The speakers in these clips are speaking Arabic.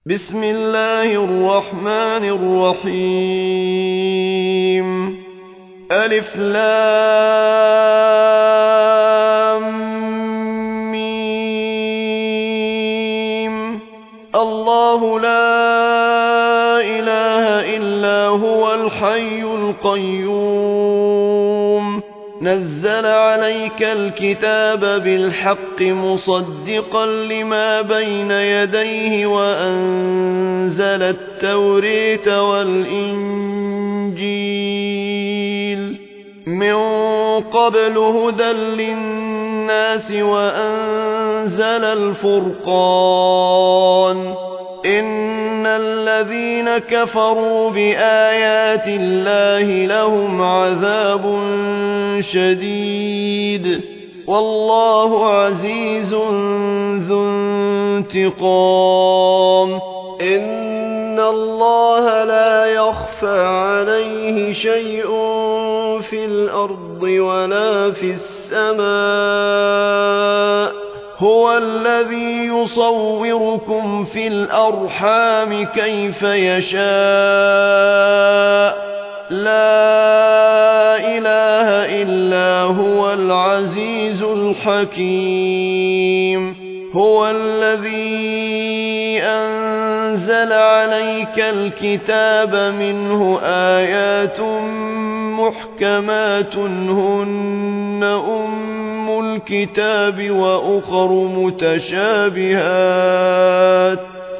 بسم الله الرحمن الرحيم ألف لام ميم الله لا إله إلا هو الحي القيوم نزل عليك الكتاب بالحق مصدقا لما بين يديه وأنزل التوريت والإنجيل من قبل هدى للناس وأنزل الفرقان إن الذين كفروا بآيات الله لهم عذاب شديد والله عزيز ذو انتقام إن الله لا يخفى عليه شيء في الأرض ولا في السماء هو الذي يصوركم في الأرحام كيف يشاء لا إله إلا هو العزيز الحكيم هو الذي أنزل عليك الكتاب منه آيات محكمات هن الكتاب وأخر متشابهات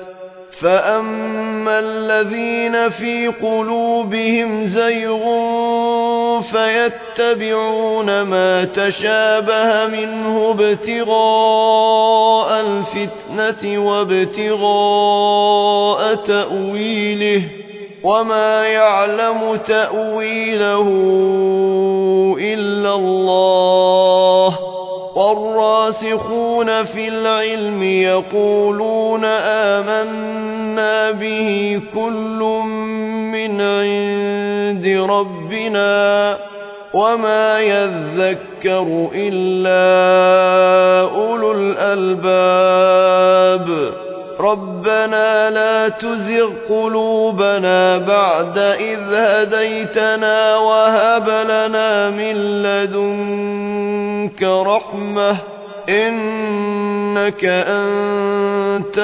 فأما الذين في قلوبهم زيغ فيتبعون ما تشابه منه ابتغاء الفتنة وابتغاء تأويله وما يعلم تأويله إلا الله والراسخون في العلم يقولون آمنا به كل من عند ربنا وما يذكر إلا أولو الألباب ربنا لا تزغ قلوبنا بعد إذ هديتنا وهب لنا من لدنك رحمة إنك أنت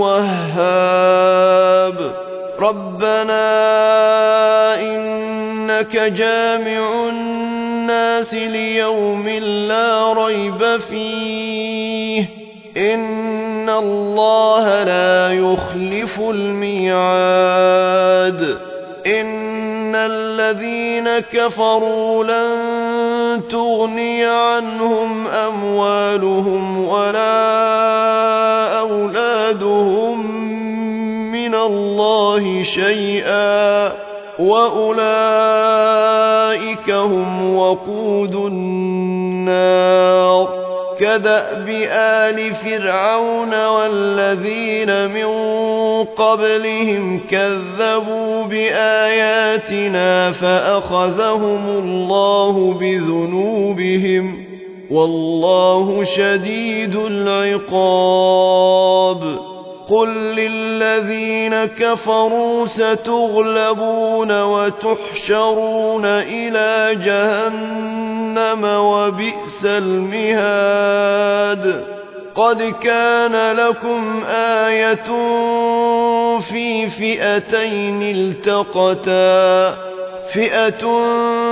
الوهاب ربنا إنك جامع الناس ليوم لا ريب فيه إن الله لا يخلف الميعاد إن الذين كفروا لن تغني عنهم أموالهم ولا أولادهم من الله شيئا وأولئك هم وقود النار كدأب آل فرعون والذين من قبلهم كذبوا بآياتنا فأخذهم الله بذنوبهم والله شديد العقاب قل للذين كفروا ستغلبون وتحشرون إلى جهنم وبئس المهاد قد كان لكم آية في فئتين التقتا فئة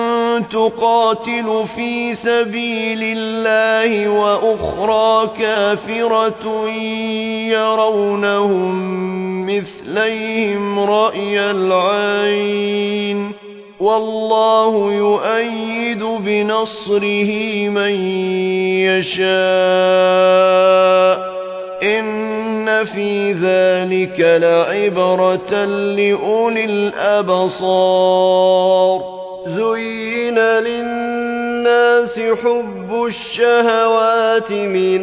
تقاتل في سبيل الله وأخرى كافرة يرونهم مثليهم رأي العين والله يؤيد بنصره من يشاء إن في ذلك لعبرة لأولي الأبصار زين للناس حب الشهوات من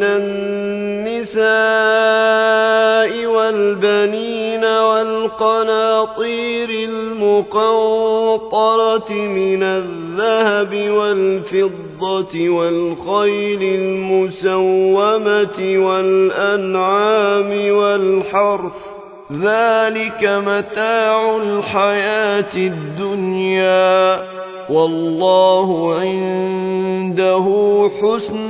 النساء والبنين والقناطير المقنطرة من الذهب والفضة والخيل المسومة والأنعام والحرث ذلك متاع الحياة الدنيا والله عنده حسن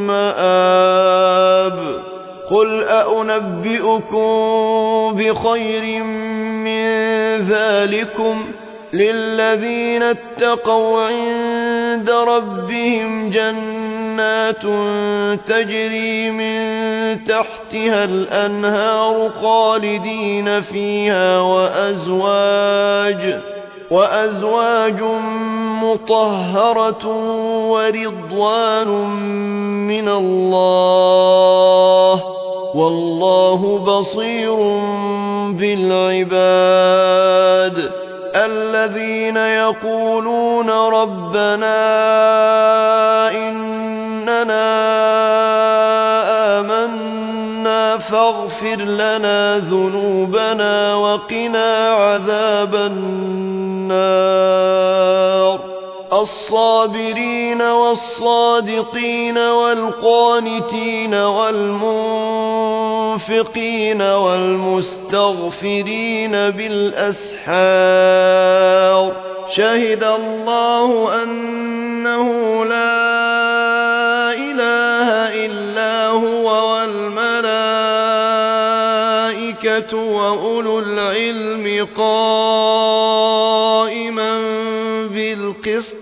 المآب قل أنبئكم بخير من ذلكم للذين اتقوا عند ربهم جنات تجري من تحتها الأنهار خالدين فيها وأزواج مطهرة ورضوان من الله والله بصير بالعباد الذين يقولون ربنا إننا آمنا فاغفر لنا ذنوبنا وقنا عذاب النار الصابرين والصادقين والقانتين والمنفقين والمستغفرين بالأسحار شهد الله أنه لا إله إلا هو والملائكة وأولو العلم قائما بالقسط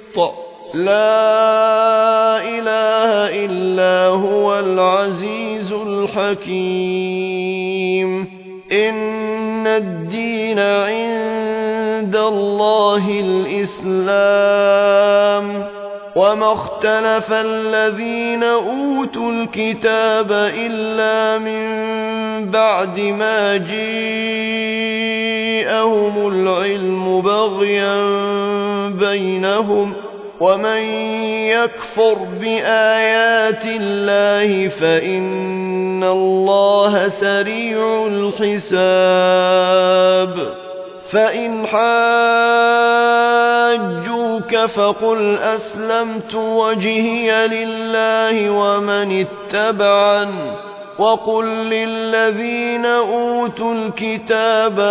لا إله إلا هو العزيز الحكيم إن الدين عند الله الإسلام وما اختلف الذين أوتوا الكتاب إلا من بعد ما جاءهم العلم بغيا بينهم ومن يكفر بآيات الله فإن الله سريع الحساب فإن حاجوك فقل أسلمت وجهي لله ومن اتبعني وقل للذين أوتوا الكتاب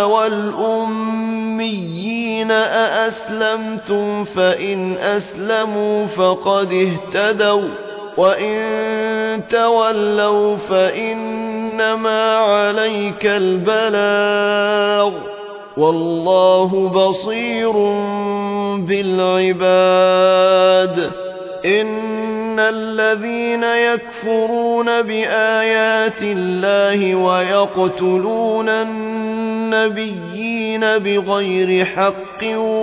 والأميين أأسلمتم فإن أسلموا فقد اهتدوا وإن تولوا فإنما عليك البلاغ والله بصير بالعباد إن الذين يكفرون بآيات الله ويقتلون النبيين بغير حق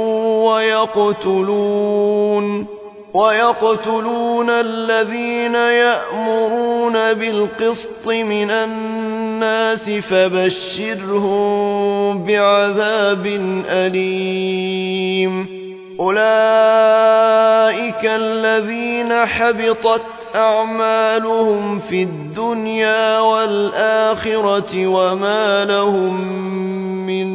ويقتلون الذين يأمرون بالقسط من الناس فبشرهم بعذاب أليم أولئك الذين حبطت أعمالهم في الدنيا والآخرة وما لهم من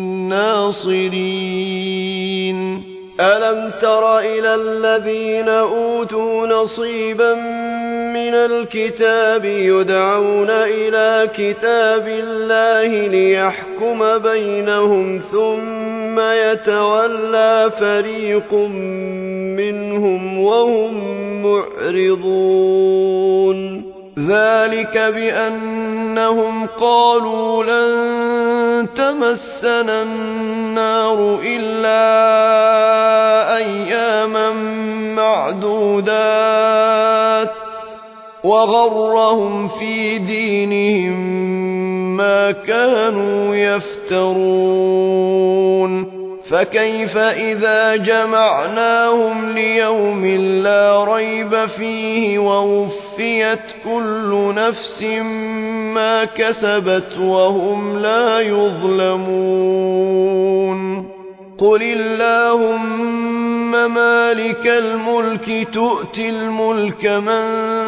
ناصرين ألم تر إلى الذين أوتوا نصيبا من الكتاب يدعون إلى كتاب الله ليحكم بينهم ثم يتولى فريق منهم وهم معرضون ذلك بأنهم قالوا لن تمسنا النار إلا أياما معدودات وغرهم في دينهم ما كانوا يفترون فكيف إذا جمعناهم ليوم لا ريب فيه ووفيت كل نفس ما كسبت وهم لا يظلمون قل اللهم مالك الملك تؤتي الملك من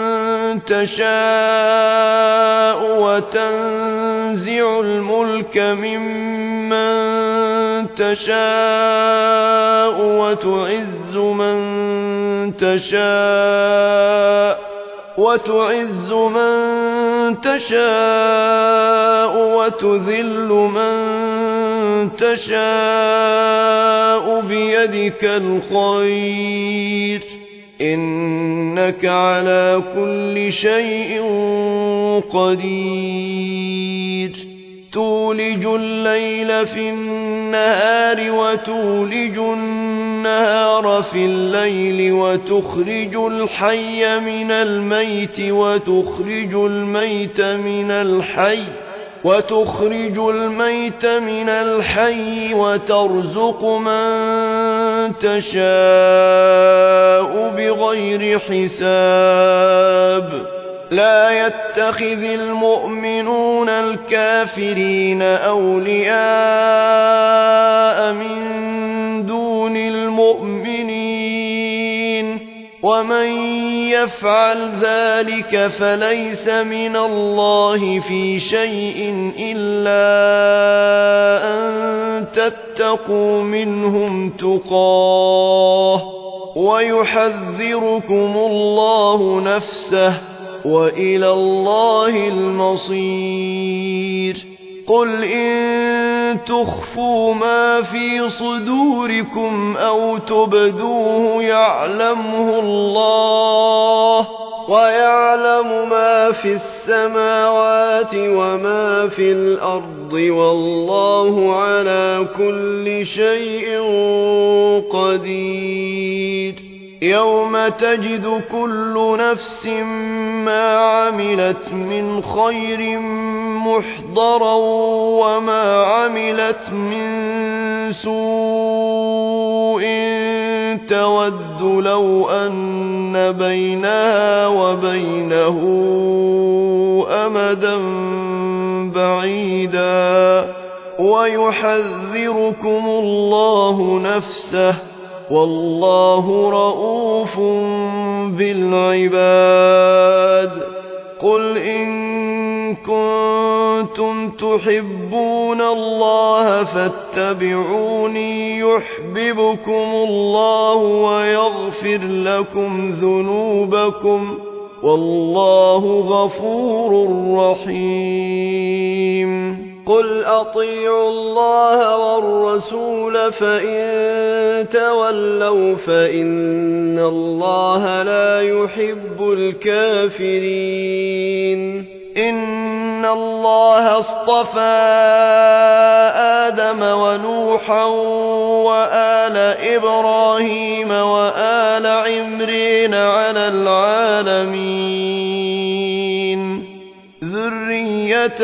تشاء وتنزع الملك ممن تشاء وتعز من تشاء وتذل من تشاء بيدك الخير إنك على كل شيء قدير تولج الليل في النهار وتولج النهار في الليل وتخرج الحي من الميت وتخرج الميت من الحي وترزق من تشاء بغير حساب لا يتخذ المؤمنون الكافرين أولياء من دون المؤمنين ومن يفعل ذلك فليس من الله في شيء إلا أن تتقوا منهم تقاه ويحذركم الله نفسه وإلى الله المصير قل إن تخفوا ما في صدوركم أو تبدوه يعلمه الله ويعلم ما في السماوات وما في الأرض والله على كل شيء قدير يوم تجد كل نفس ما عملت من خير محضرا وما عملت من سوء تود لو أن بينها وبينه أمدا بعيدا ويحذركم الله نفسه والله رؤوف بالعباد قل إن كنتم تحبون الله فاتبعوني يحببكم الله ويغفر لكم ذنوبكم والله غفور رحيم قل أطيعوا الله والرسول فإن تولوا فإن الله لا يحب الكافرين إن الله اصطفى آدم ونوحا وآل إبراهيم وآل عمران على العالمين ذرية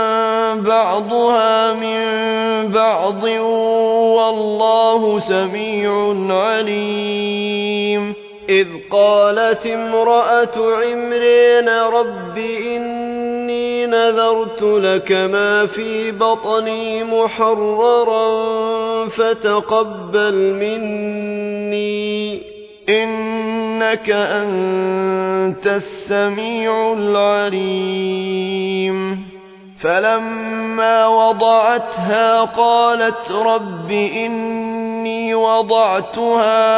بعضها من بعض والله سميع عليم إذ قالت امرأة عمران رب إني نذرت لك ما في بطني محررا فتقبل مني إنك أنت السميع العليم فلما وضعتها قالت رب إني وضعتها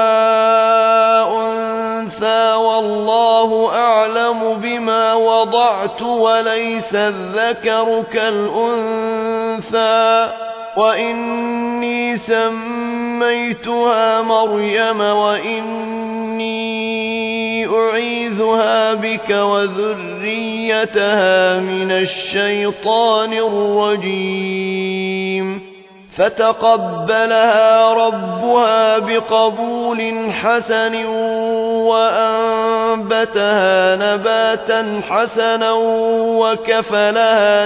أنثى والله أعلم بما وضعت وليس الذكر كالأنثى وإني سميتها مريم وإني أعيذها بك وذريتها من الشيطان الرجيم فتقبلها ربها بقبول حسن وأنبتها نباتا حسنا وكفلها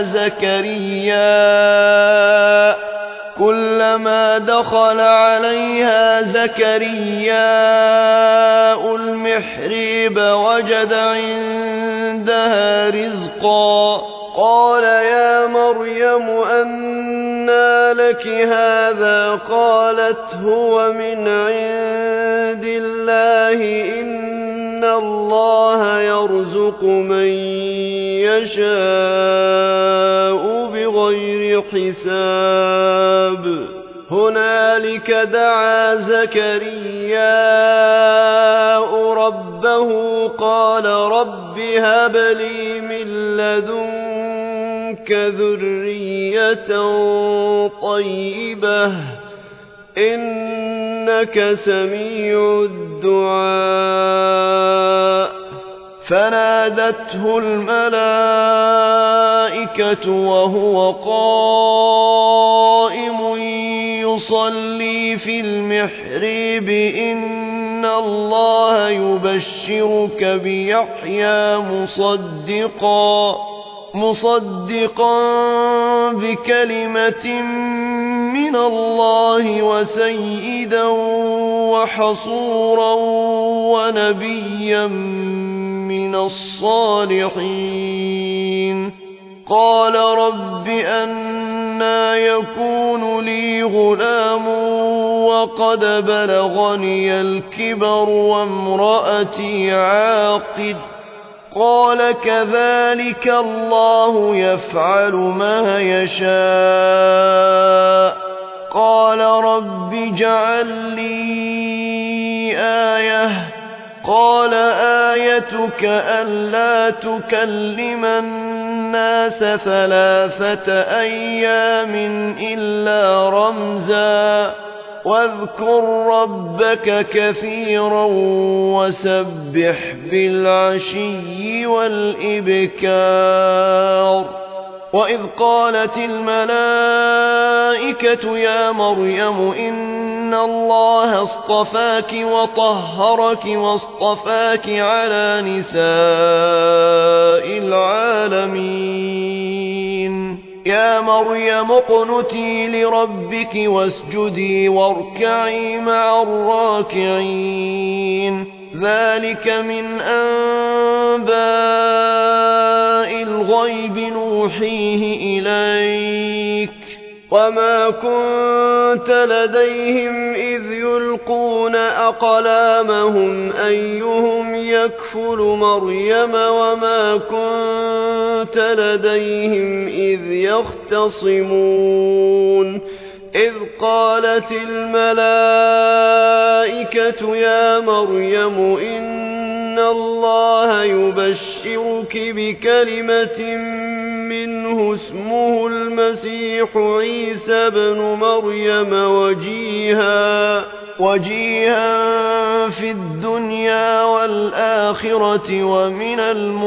زكريا كلما دخل عليها زكرياء المحراب وجد عندها رزقا قال يا مريم أنى لك هذا قالت هو من عند الله إن الله يرزق من يشاء بغير حساب هنالك دعا زكرياء ربه قال رب هب لي من لدنك ذرية طيبة إنك سميع الدعاء فنادته الملائكة وهو قائم يصلي في المحراب إن الله يبشرك بيحيى مصدقا بكلمة من الله وسيدا وحصورا ونبيا من الصالحين قال رب أنى يكون لي غلام وقد بلغني الكبر وامرأتي عاقر قال كذلك الله يفعل ما يشاء قال رب اجعل لي آية قال آيتك ألا تكلم الناس 3 أيام إلا رمزا واذكر ربك كثيرا وسبح بالعشي والإبكار وإذ قالت الملائكة يا مريم إن الله اصطفاك وطهرك واصطفاك على نساء العالمين يا مريم اقنتي لربك واسجدي واركعي مع الراكعين ذلك من أنباء الغيب نوحيه إليك وما كنت لديهم إذ يلقون أقلامهم أيهم يكفل مريم وما كنت لديهم إذ يختصمون إذ قالت الملائكة يا مريم إن الله يبشرك بكلمة منه اسمه المسيح عيسى بن مريم وجيها في الدنيا والآخرة ومن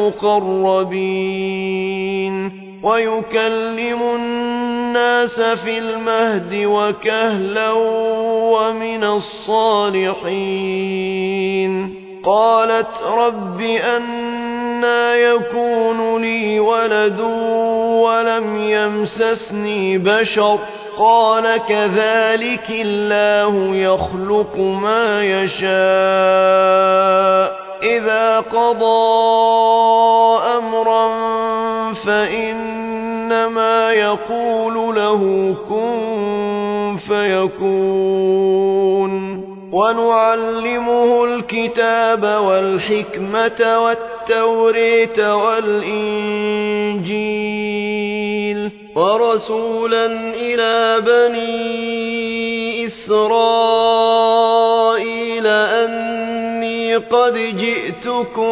المقربين ويكلم الناس في المهد وكهلا ومن الصالحين قالت رب أنى يكون لي ولد ولم يمسسني بشر قال كذلك الله يخلق ما يشاء إذا قضى أمرا فإنما يقول له كن فيكون ونعلمه الكتاب والحكمة والتورية والإنجيل ورسولا إلى بني إسرائيل أني قد جئتكم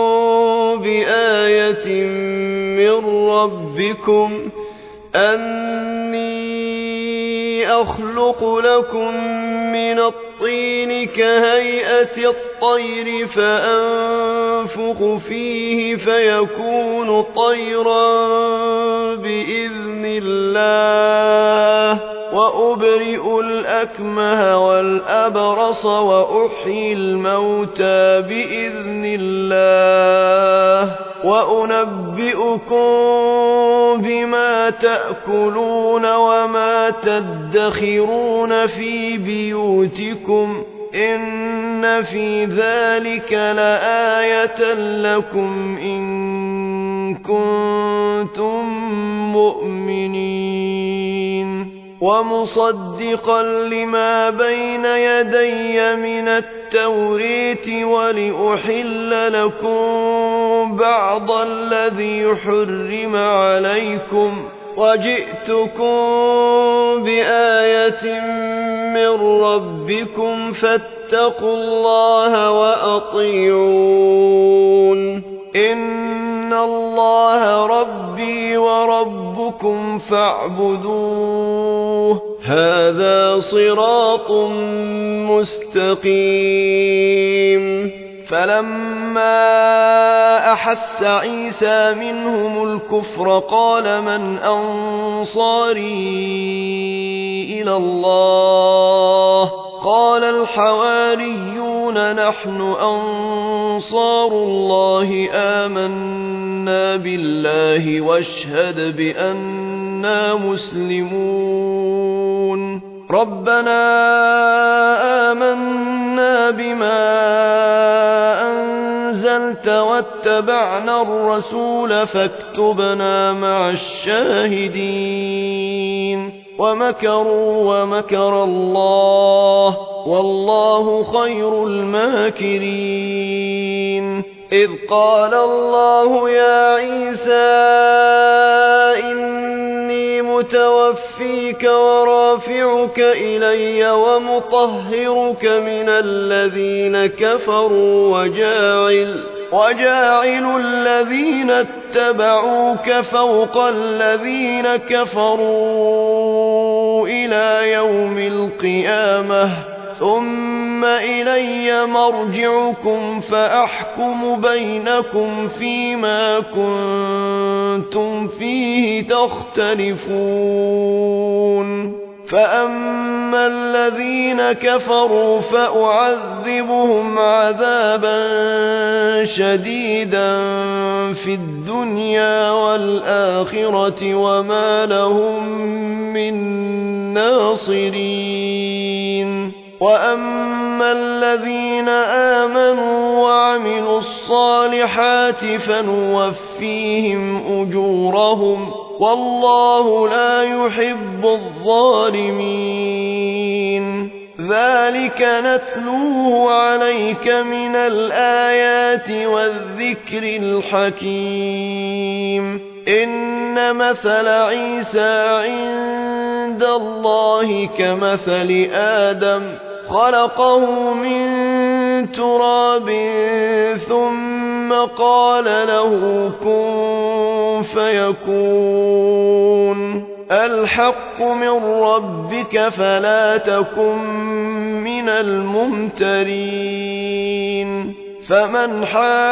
بآية من ربكم أني أخلق لكم من الطين كهيئة الطير فأنفخ فيه فيكون طيرا بإذن الله وأبرئ الأكمه والأبرص وأحيي الموتى بإذن الله وأنبئكم بما تأكلون وما تدخرون في بيوتكم إن في ذلك لآية لكم إن كنتم مؤمنين ومصدقا لما بين يدي من التوريت ولأحل لكم بعض الذي حرم عليكم وجئتكم بآية من ربكم فاتقوا الله وأطيعون إن الله ربي وربكم فاعبدوه هذا صراط مستقيم فلما أحس عيسى منهم الكفر قال من أنصاري إلى الله قال الحواريون نحن أنصار الله آمنا بالله واشهد بأننا مسلمون ربنا آمنا بما أنزلت واتبعنا الرسول فاكتبنا مع الشاهدين ومكروا ومكر الله والله خير الماكرين إذ قال الله يا عيسى إني متوفيك ورافعك إلي ومطهرك من الذين كفروا وجاعل الذين اتبعوك فوق الذين كفروا إلى يوم القيامة ثم إلي مرجعكم فأحكم بينكم فيما كنتم فيه تختلفون فأما الذين كفروا فأعذبهم عذابا شديدا في الدنيا والآخرة وما لهم من ناصرين وأما الذين آمنوا وعملوا الصالحات فنوفيهم أجورهم والله لا يحب الظالمين ذلك نتلوه عليك من الآيات والذكر الحكيم إن مثل عيسى عند الله كمثل آدم خلقه من تراب ثم قال له كن فيكون الحق من ربك فلا تكن من الممترين فمن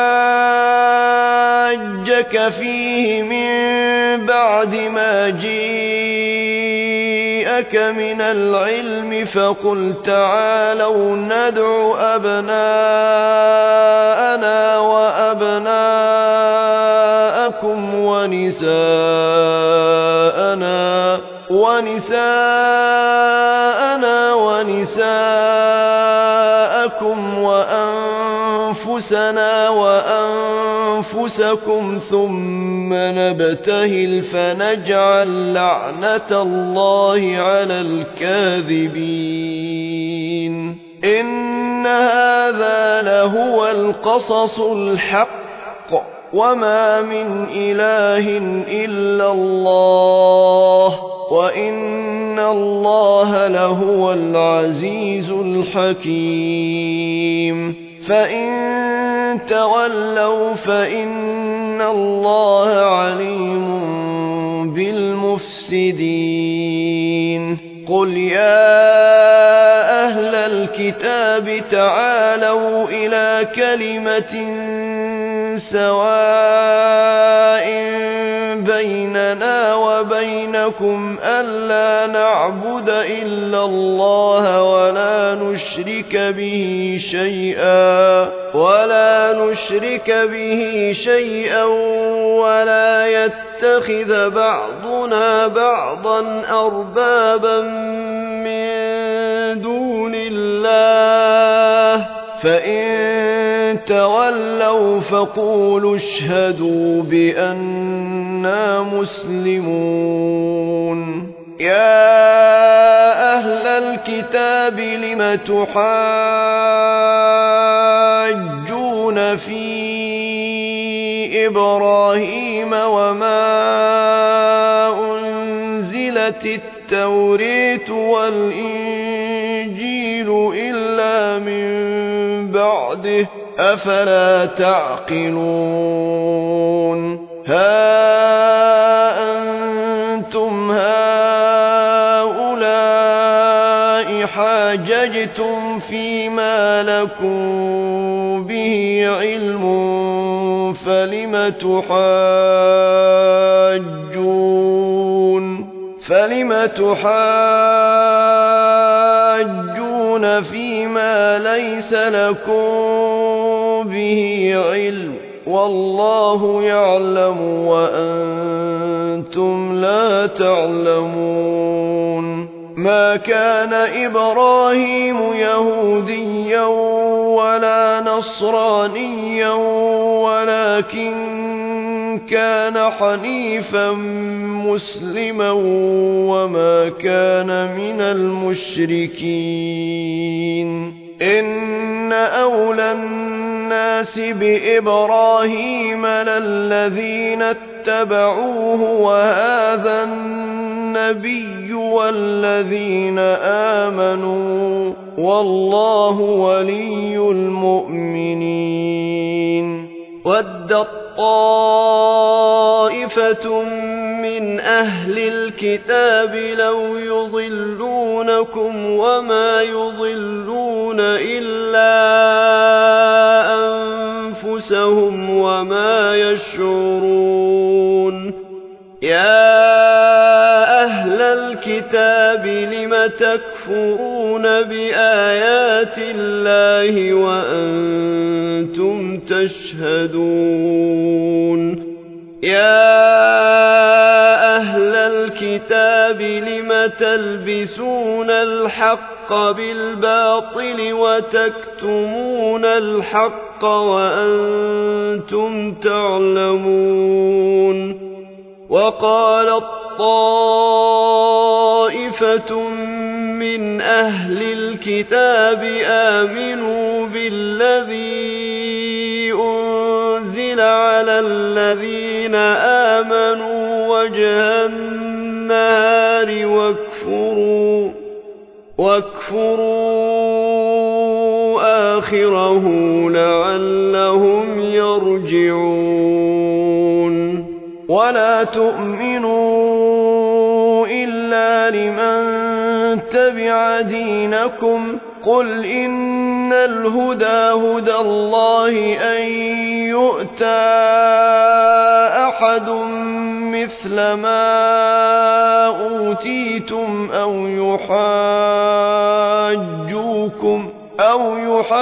حاجك فيه من بعد ما جاءك من العلم فقل تعالوا ندع أبناءنا وأبناءكم ونساءنا ونساءكم وأنفسنا وأنفسكم ثم نبتهل فنجعل لعنة الله على الكاذبين إن هذا لهو القصص الحق وما من إله إلا الله وإن الله لهو العزيز الحكيم فإن تولوا فإن الله عليم بالمفسدين قل يا أهل الكتاب تعالوا إلى كلمة سواء بيننا وبينكم ألا نعبد إلا الله ولا نشرك به شيئا ولا يتخذ بعضنا بعضا أربابا من دون الله فإن تولوا فقولوا اشهدوا بأننا مسلمون يا أهل الكتاب لم تحاجون في إبراهيم وما أنزلت التوراة والإنجيل الإنجيل إلا من بعده أفلا تعقلون ها أنتم هؤلاء حاججتم فيما لكم به علم فلم تحاجون فيما ليس لكم به علم والله يعلم وأنتم لا تعلمون ما كان إبراهيم يهوديا ولا نصرانيا ولكن كان حنيفا مسلما وما كان من المشركين إن أولى الناس بإبراهيم للذين اتبعوه وهذا النبي والذين آمنوا والله ولي المؤمنين ودت طائفة من أهل الكتاب لو يضلونكم وما يضلون إلا أنفسهم وما يشعرون يا أهل الكتاب لم تكفرون بآيات الله وأنتم تشهدون يا أهل الكتاب لم تلبسون الحق بالباطل وتكتمون الحق وأنتم تعلمون وقالت طائفة من أهل الكتاب آمنوا بالذي أنزل على الذين آمنوا وجه النهار واكفروا آخره لعلهم يرجعون ولا تؤمنوا إلا لمن تبع دينكم قل إن الهدى هدى الله أن يؤتى أحد مثل ما أوتيتم أو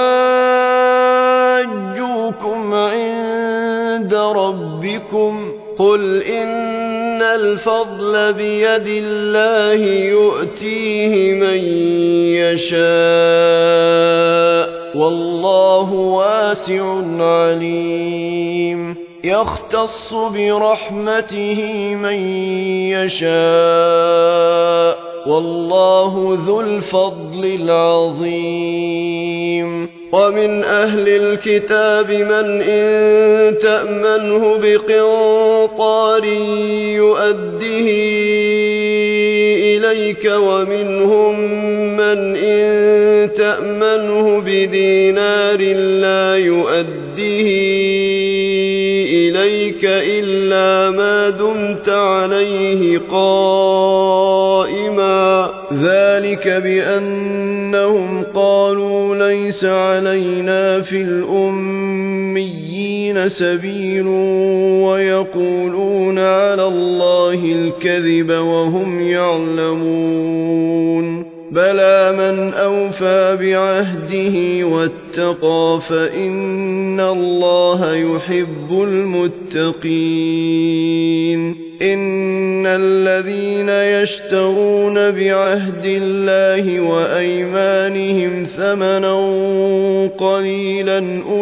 يحاجوكم عند ربكم قل إن الفضل بيد الله يؤتيه من يشاء والله واسع عليم يختص برحمته من يشاء والله ذو الفضل العظيم ومن أهل الكتاب من إن تأمنه بقنطار يؤده إليك ومنهم من إن تأمنه بدينار لا يؤده إليك إلا ما دمت عليه قائما ذلك بأنهم قالوا ليس علينا في الأميين سبيل ويقولون على الله الكذب وهم يعلمون بلى من أوفى بعهده واتقى فإن الله يحب المتقين إن الذين يشترون بعهد الله وأيمانهم ثمنا قليلا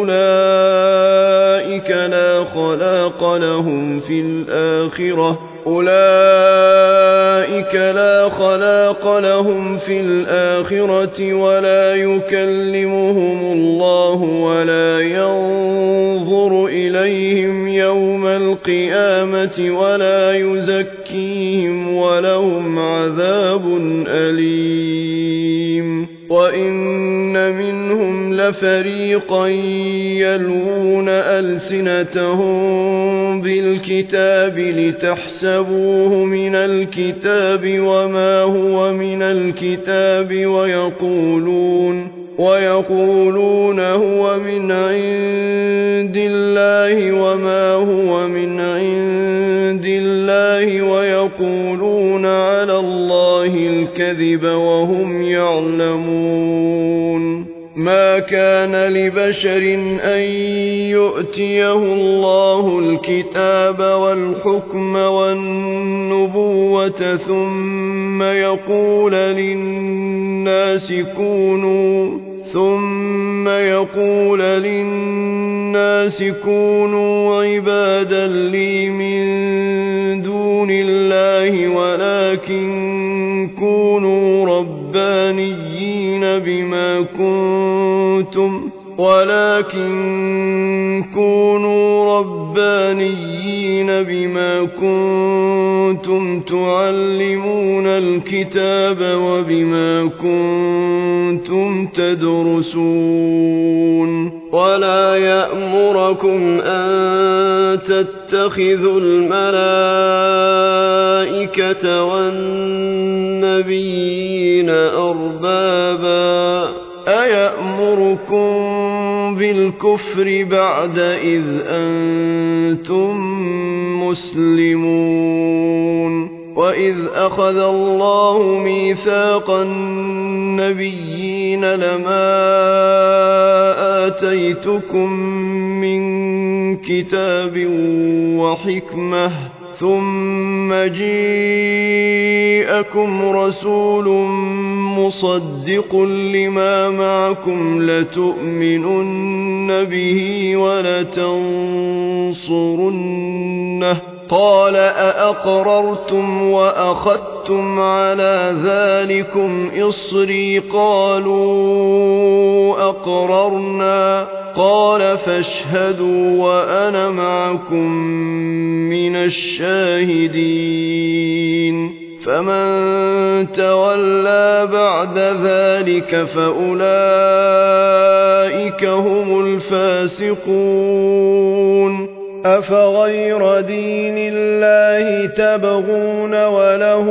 أولئك لا خلاق لهم في الآخرة ولا يكلمهم الله ولا ينظر إليهم يوم القيامة ولا يزكيهم ولهم عذاب أليم وإن منهم لفريقا يلوون ألسنتهم بالكتاب لتحسبوه من الكتاب وما هو من الكتاب ويقولون هو من عند الله وما هو من عند الله ويقولون على الله الكذب وهم يعلمون. ما كان لبشر أن يؤتيه الله الكتاب والحكم والنبوة ثم يقول للناس كونوا عبادا لي من دون الله ولكن كونوا ربانيين بما كنتم تعلمون الكتاب وبما كنتم تدرسون. ولا يأمركم أن تتخذوا الملائكة والنبيين أربابا أيأمركم بالكفر بعد إذ أنتم مسلمون. وإذ أخذ الله ميثاق النبيين لما آتيتكم من كتاب وحكمة ثم جيءكم رسول مصدق لما معكم لتؤمنن به ولتنصرنه قال أأقررتم وأخذتم على ذلكم إصري قالوا أقررنا قال فاشهدوا وأنا معكم من الشاهدين. فمن تولى بعد ذلك فأولئك هم الفاسقون. أفغير دين الله تبغون وله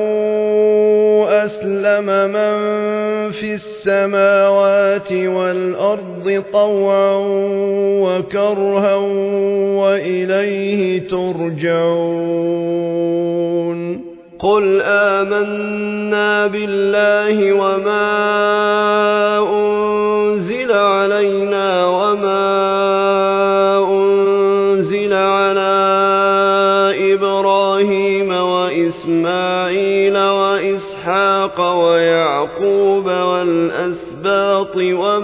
أسلم من في السماوات والأرض طوعا وكرها وإليه ترجعون. قل آمنا بالله وما أنزل علينا وما أنزل على إبراهيم وإسماعيل وإسحاق ويعقوب والأسباط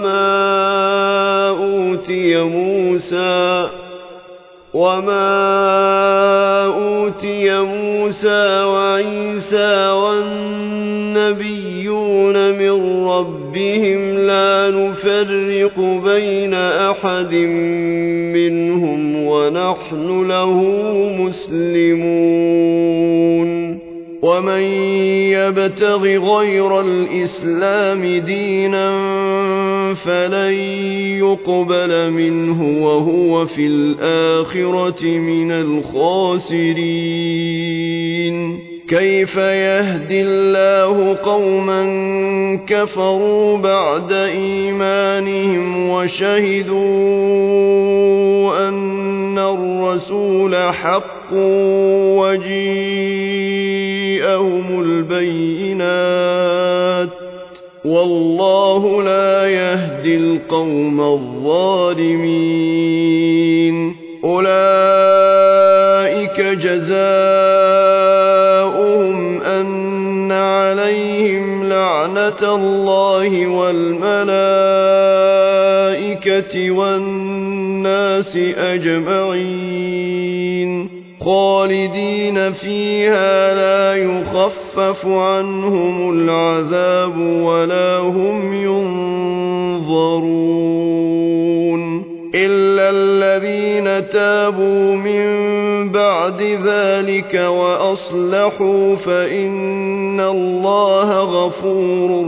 وما أوتي موسى وعيسى والنبيون من ربهم لا نفرق بين أحد منهم ونحن له مسلمون. ومن يبتغ غير الإسلام دينا فلن يقبل منه وهو في الآخرة من الخاسرين. كيف يهدي الله قوما كفروا بعد إيمانهم وشهدوا أن الرسول حق وجيءهم البينات والله لا يهدي القوم الظالمين. أولئك جزاؤهم أن عليهم لعنة الله والملائكة والناس أجمعين خالدين فيها لا يخفف عنهم العذاب ولا هم ينظرون. إلا الذين تابوا من بعد ذلك وأصلحوا فإن الله غفور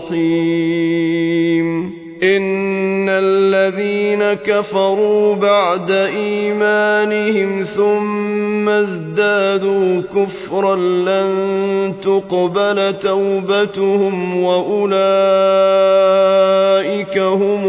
رحيم إن الذين كفروا بعد إيمانهم ثم ازدادوا كفرا لن تقبل توبتهم وأولئك هم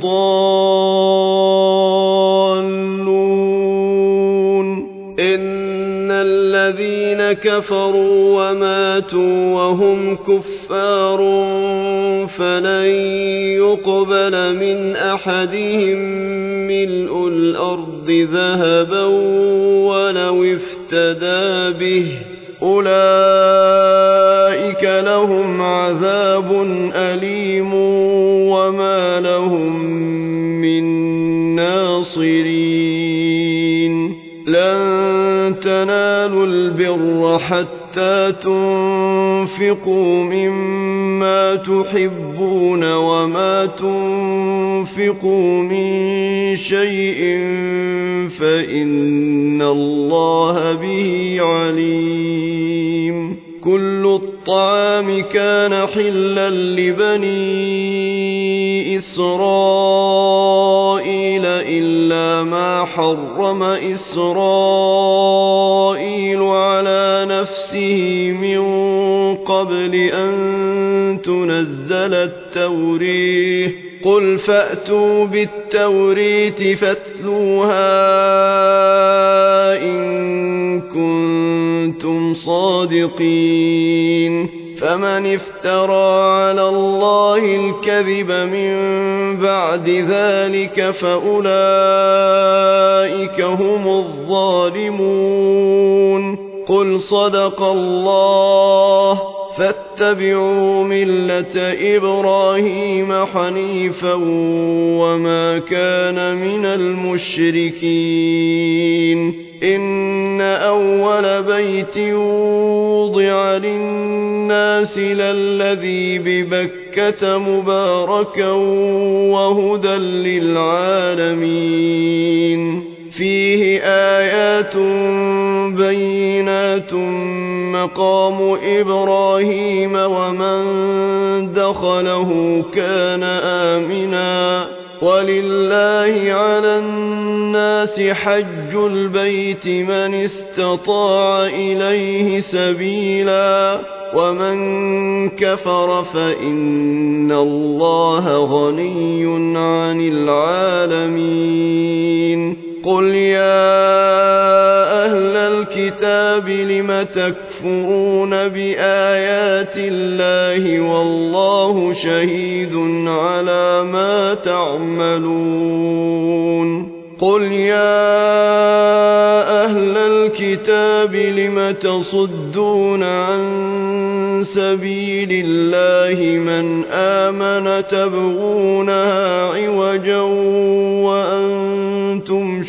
الضالون إن الذين كفروا وماتوا وهم كفار فلن يقبل من أحدهم ملء الأرض ذهبا ولو افتدى به أولئك لهم عذاب أليم وما لهم من ناصرين لن تنالوا البر حتى تنفقوا مما تحبون وما تنفقوا من شيء فإن الله به عليم كل الطعام كان حلا لبني إسرائيل إلا ما حرم إسرائيل على نفسه من قبل أن تنزل التوريه قل فأتوا بالتورية فاتلوها إن كنتم صادقين فمن افترى على الله الكذب من بعد ذلك فأولئك هم الظالمون قل صدق الله فاتبعوا ملة إبراهيم حنيفا وما كان من المشركين إن أول بيت وضع للناس للذي ببكة مباركا وهدى للعالمين فيه آيات بينات مقام إبراهيم ومن دخله كان آمنا ولله على الناس حج البيت من استطاع إليه سبيلا ومن كفر فإن الله غني عن العالمين قل يا أهل الكتاب لم تكفرون بآيات الله والله شهيد على ما تعملون قل يا أهل الكتاب لم تصدون عن سبيل الله من آمن تبغونها عوجا وأنتم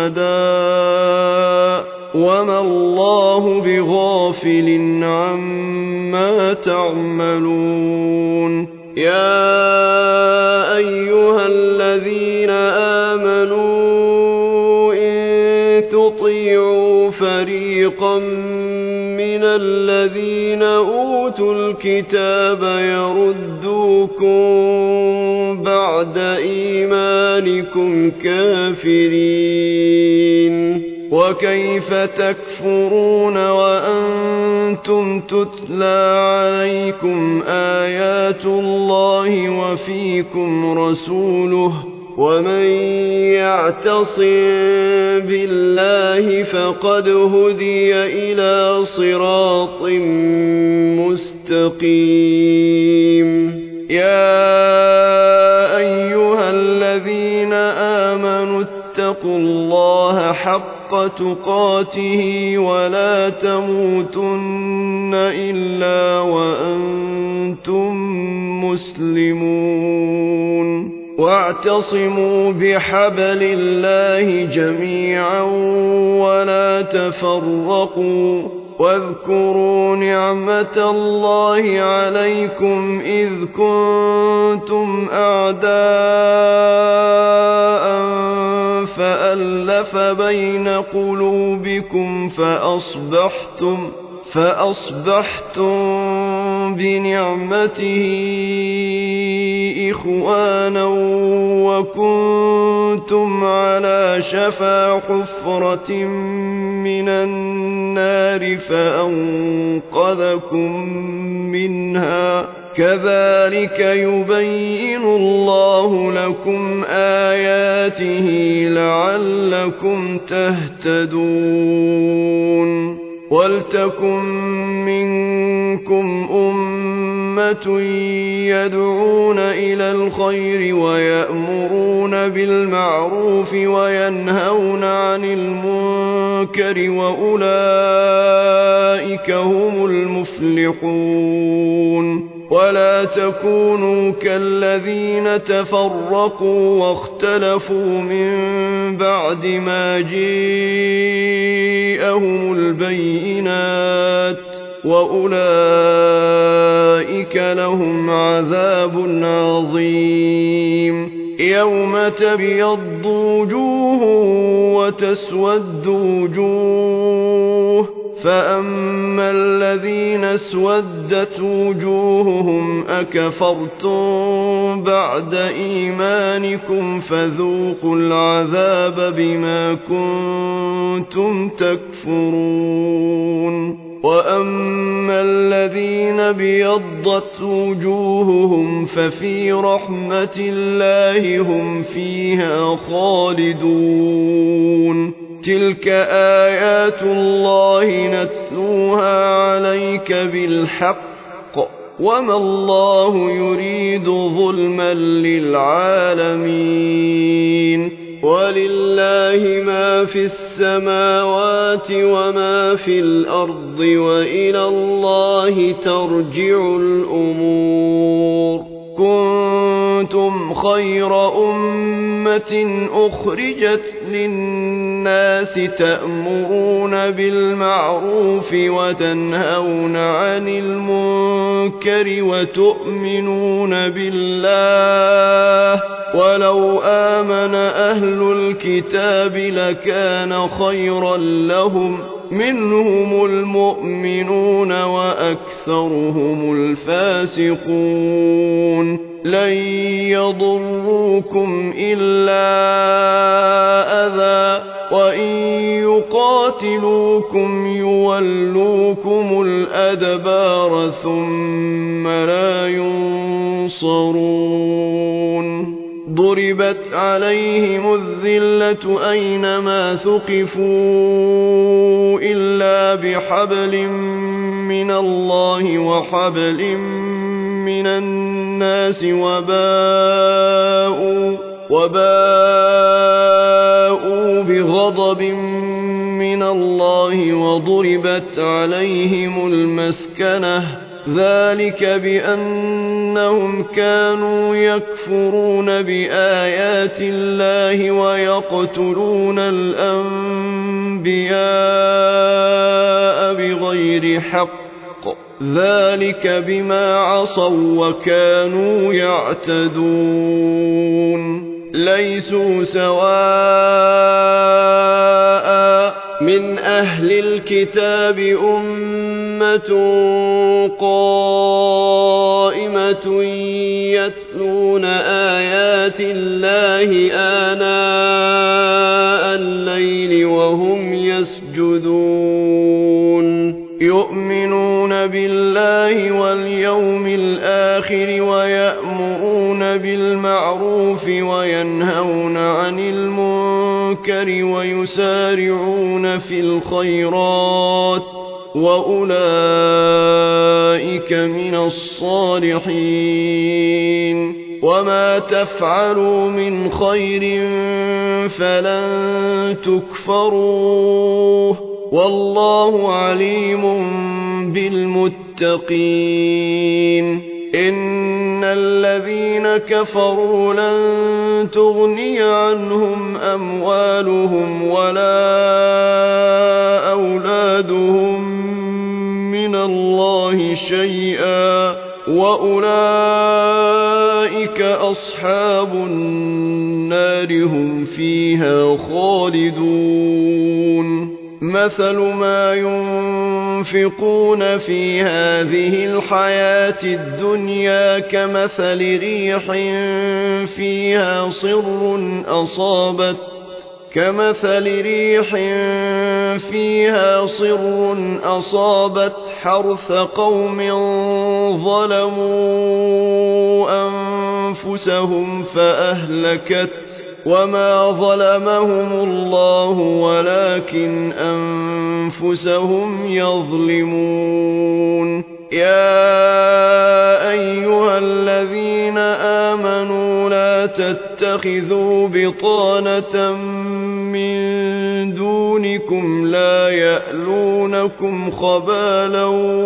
شهداء وما الله بغافل عما تعملون يا أيها الذين آمنوا إن تطيعوا فريقا من الذين أوتوا الكتاب يردوكم بعد إيمانكم كافرين وكيف تكفرون وأنتم تتلى عليكم آيات الله وفيكم رسوله ومن يعتصم بالله فقد هدي إلى صراط مستقيم يا أيها الذين آمنوا اتقوا الله حق تقاته ولا تموتن إلا وأنتم مسلمون واعتصموا بحبل الله جميعا ولا تفرقوا واذكروا نعمة الله عليكم إذ كنتم أعداء فألف ألف بين قلوبكم فأصبحتم بنعمته إخوانا وكنتم على شفا حفرة من النار فأنقذكم منها كذلك يبين الله لكم آياته لعلكم تهتدون ولتكن منكم أمة يدعون إلى الخير ويأمرون بالمعروف وينهون عن المنكر وأولئك هم المفلحون ولا تكونوا كالذين تفرقوا واختلفوا من بعد ما جاءهم البينات وأولئك لهم عذاب عظيم يوم تبيض وجوه وتسود وجوه فأما الذين اسودت وجوههم أكفرتم بعد إيمانكم فذوقوا العذاب بما كنتم تكفرون وأما الذين بيضت وجوههم ففي رحمة الله هم فيها خالدون تلك آيات الله نتلوها عليك بالحق وما الله يريد ظلما للعالمين ولله ما في السماوات وما في الأرض وإلى الله ترجع الأمور كنتم خير أمة أخرجت للناس تأمرون بالمعروف وتنهون عن المنكر وتؤمنون بالله ولو آمن أهل الكتاب لكان خيرا لهم منهم المؤمنون وأكثرهم الفاسقون لن يضروكم إلا أذى وإن يقاتلوكم يولوكم الأدبار ثم لا ينصرون ضربت عليهم الذلة أينما ثقفوا إلا بحبل من الله وحبل من الناس وباءوا بغضب من الله وضربت عليهم المسكنة ذلك بأنهم كانوا يكفرون بآيات الله ويقتلون الأنبياء بغير حق ذلك بما عصوا وكانوا يعتدون ليسوا سواء من أهل الكتاب أمة قائمة يتلون آيات الله آناء الليل وهم يسجدون يؤمنون بالله واليوم الآخر ويأمرون بالمعروف وينهون عن المنكر ويسارعون في الخيرات وأولئك من الصالحين وما تفعلوا من خير فلن تكفروه والله عليم بالمتقين إن الذين كفروا لن تغني عنهم أموالهم ولا أولادهم من الله شيئا وأولئك أصحاب النار هم فيها خالدون مثل ما ينفقون في هذه الحياة الدنيا كمثل ريح فيها صر أصابت حرث قوم ظلموا أنفسهم فأهلكت وما ظلمهم الله ولكن أنفسهم يظلمون يا أيها الذين آمنوا لا تتخذوا بطانة من دونكم لا يألونكم خبالا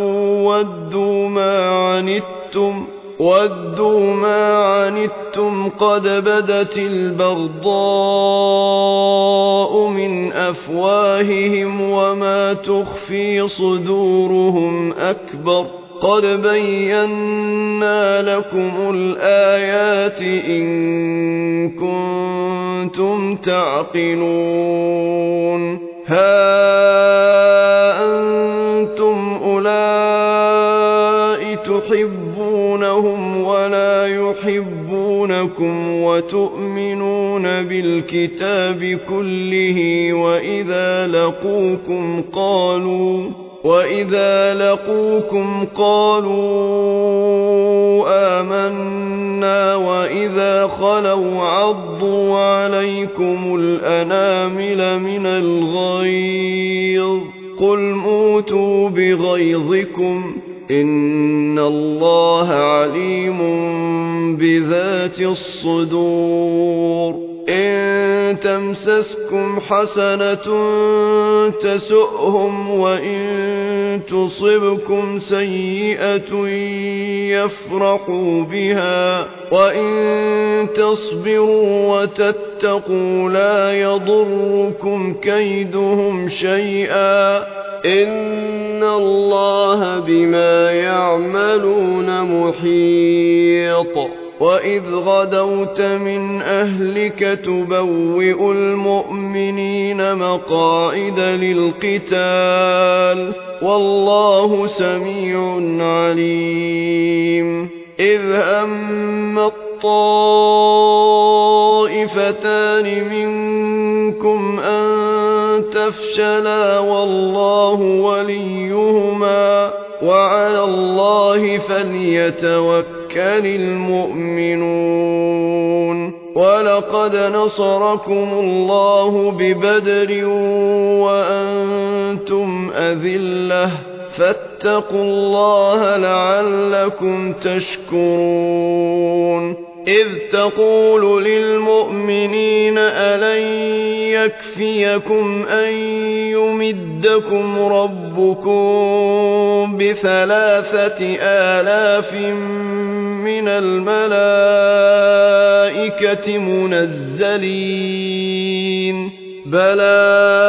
ودوا ما عنتم قد بدت البغضاء من أفواههم وما تخفي صدورهم أكبر قد بينا لكم الآيات إن كنتم تعقلون ها أنتم أولئك تحبونهم ولا يحبونكم وتؤمنون بالكتاب كله وإذا لقوكم قالوا آمنا وإذا خلوا عضوا عليكم الأنامل من الغيظ قل موتوا بغيظكم إن الله عليم بذات الصدور إن تمسسكم حسنة تسؤهم وإن تصبكم سيئة يفرحوا بها وإن تصبروا وتتقوا لا يضركم كيدهم شيئا إن الله بما يعملون محيط وإذ غدوت من أهلك تبوئ المؤمنين مقاعد للقتال والله سميع عليم إذ هم الطائفتان منكم أن تفشلا والله وليهما وعلى الله فليتوكل المؤمنون ولقد نصركم الله ببدر وأنتم أذلة فاتقوا الله لعلكم تشكرون إذ تقول للمؤمنين ألن يكفيكم أن يمدكم ربكم ب3,000 من الملائكة منزلين بلى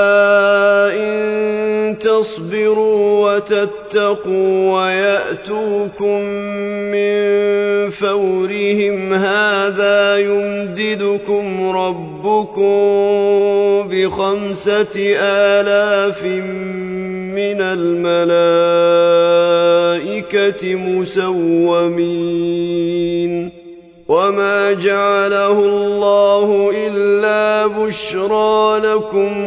إن تصبروا وتتقوا ويأتوكم من فورهم هذا يمددكم ربكم ب5,000 من الملائكة مسومين وما جعله الله إلا بشرى لكم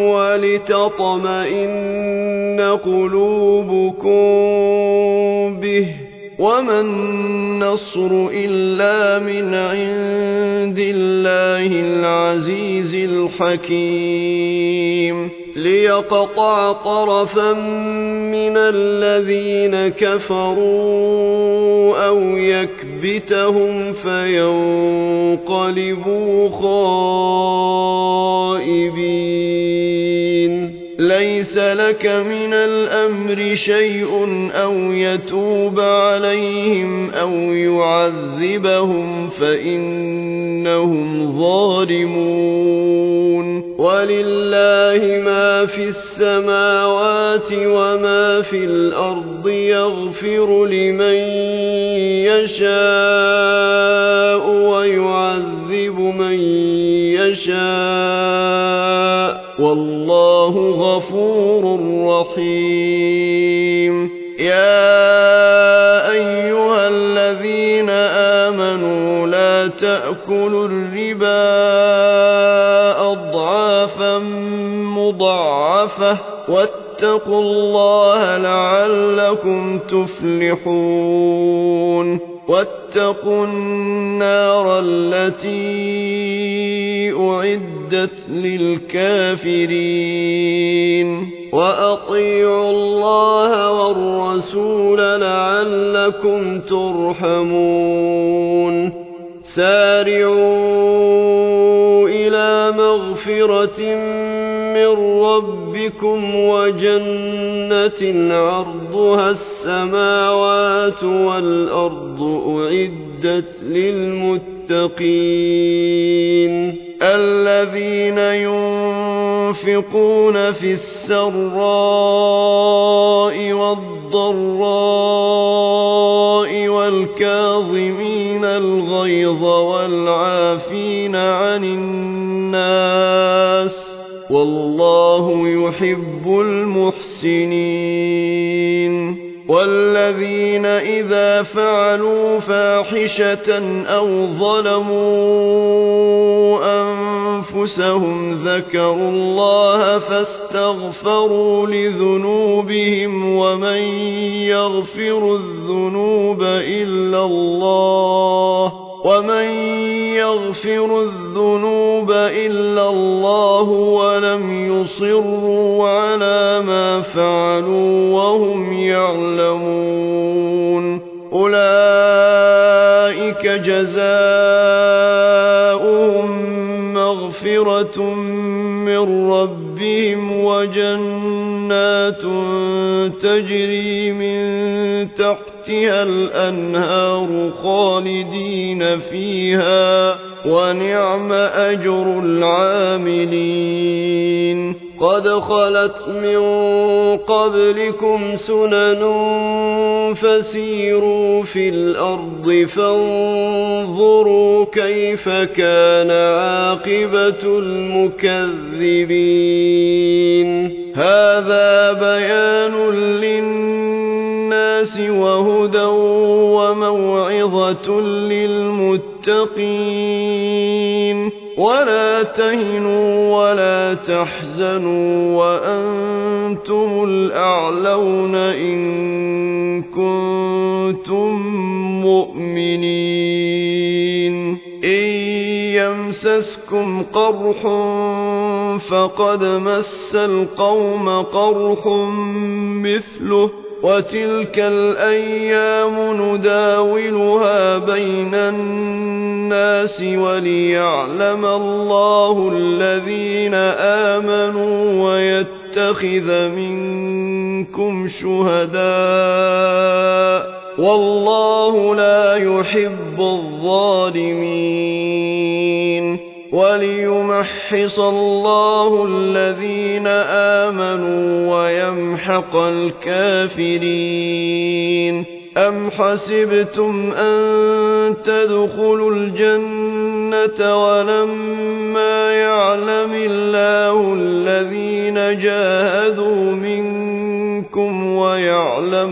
ولتطمئن قلوبكم به وما النصر إلا من عند الله العزيز الحكيم ليقطع طرفا من الذين كفروا أو يكبتهم فينقلبوا خائبين ليس لك من الأمر شيء أو يتوب عليهم أو يعذبهم فإنهم ظالمون ولله ما في السماوات وما في الأرض يغفر لمن يشاء ويعذب من يشاء والله غفور رحيم يا أيها الذين آمنوا لا تأكلوا الربا أضعافا مضاعفة واتقوا الله لعلكم تفلحون واتقوا النار التي أعدت للكافرين وأطيعوا الله والرسول لعلكم ترحمون سارعوا إلى مغفرة من ربكم وجنة عرضها السماوات والأرض أعدت للمتقين الذين ينفقون في السراء والضراء والكاظمين الغيظ والعافين عن الناس والله يحب المحسنين والذين إذا فعلوا فاحشة أو ظلموا أنفسهم ذكروا الله فاستغفروا لذنوبهم ومن يغفر الذنوب إلا الله ولم يصروا على ما فعلوا وهم يعلمون أولئك جزاؤهم مغفرة من ربهم وجنات تجري من تحتها الأنهار خالدين فيها ونعم أجر العاملين قد خلت من قبلكم سنن فسيروا في الأرض فانظروا كيف كان عاقبة المكذبين هذا بيان للناس وهدى وموعظة للمتقين ولا تهنوا ولا تحزنوا وأنتم الأعلون إن كنتم مؤمنين إن يمسسكم قرح فقد مس القوم قرح مثله وتلك الأيام نداولها بين الناس وليعلم الله الذين آمنوا ويتخذ منكم شهداء والله لا يحب الظالمين وليمحص الله الذين آمنوا ويمحق الكافرين أم حسبتم أن تدخلوا الجنة ولما يعلم الله الذين جاهدوا منكم ويعلم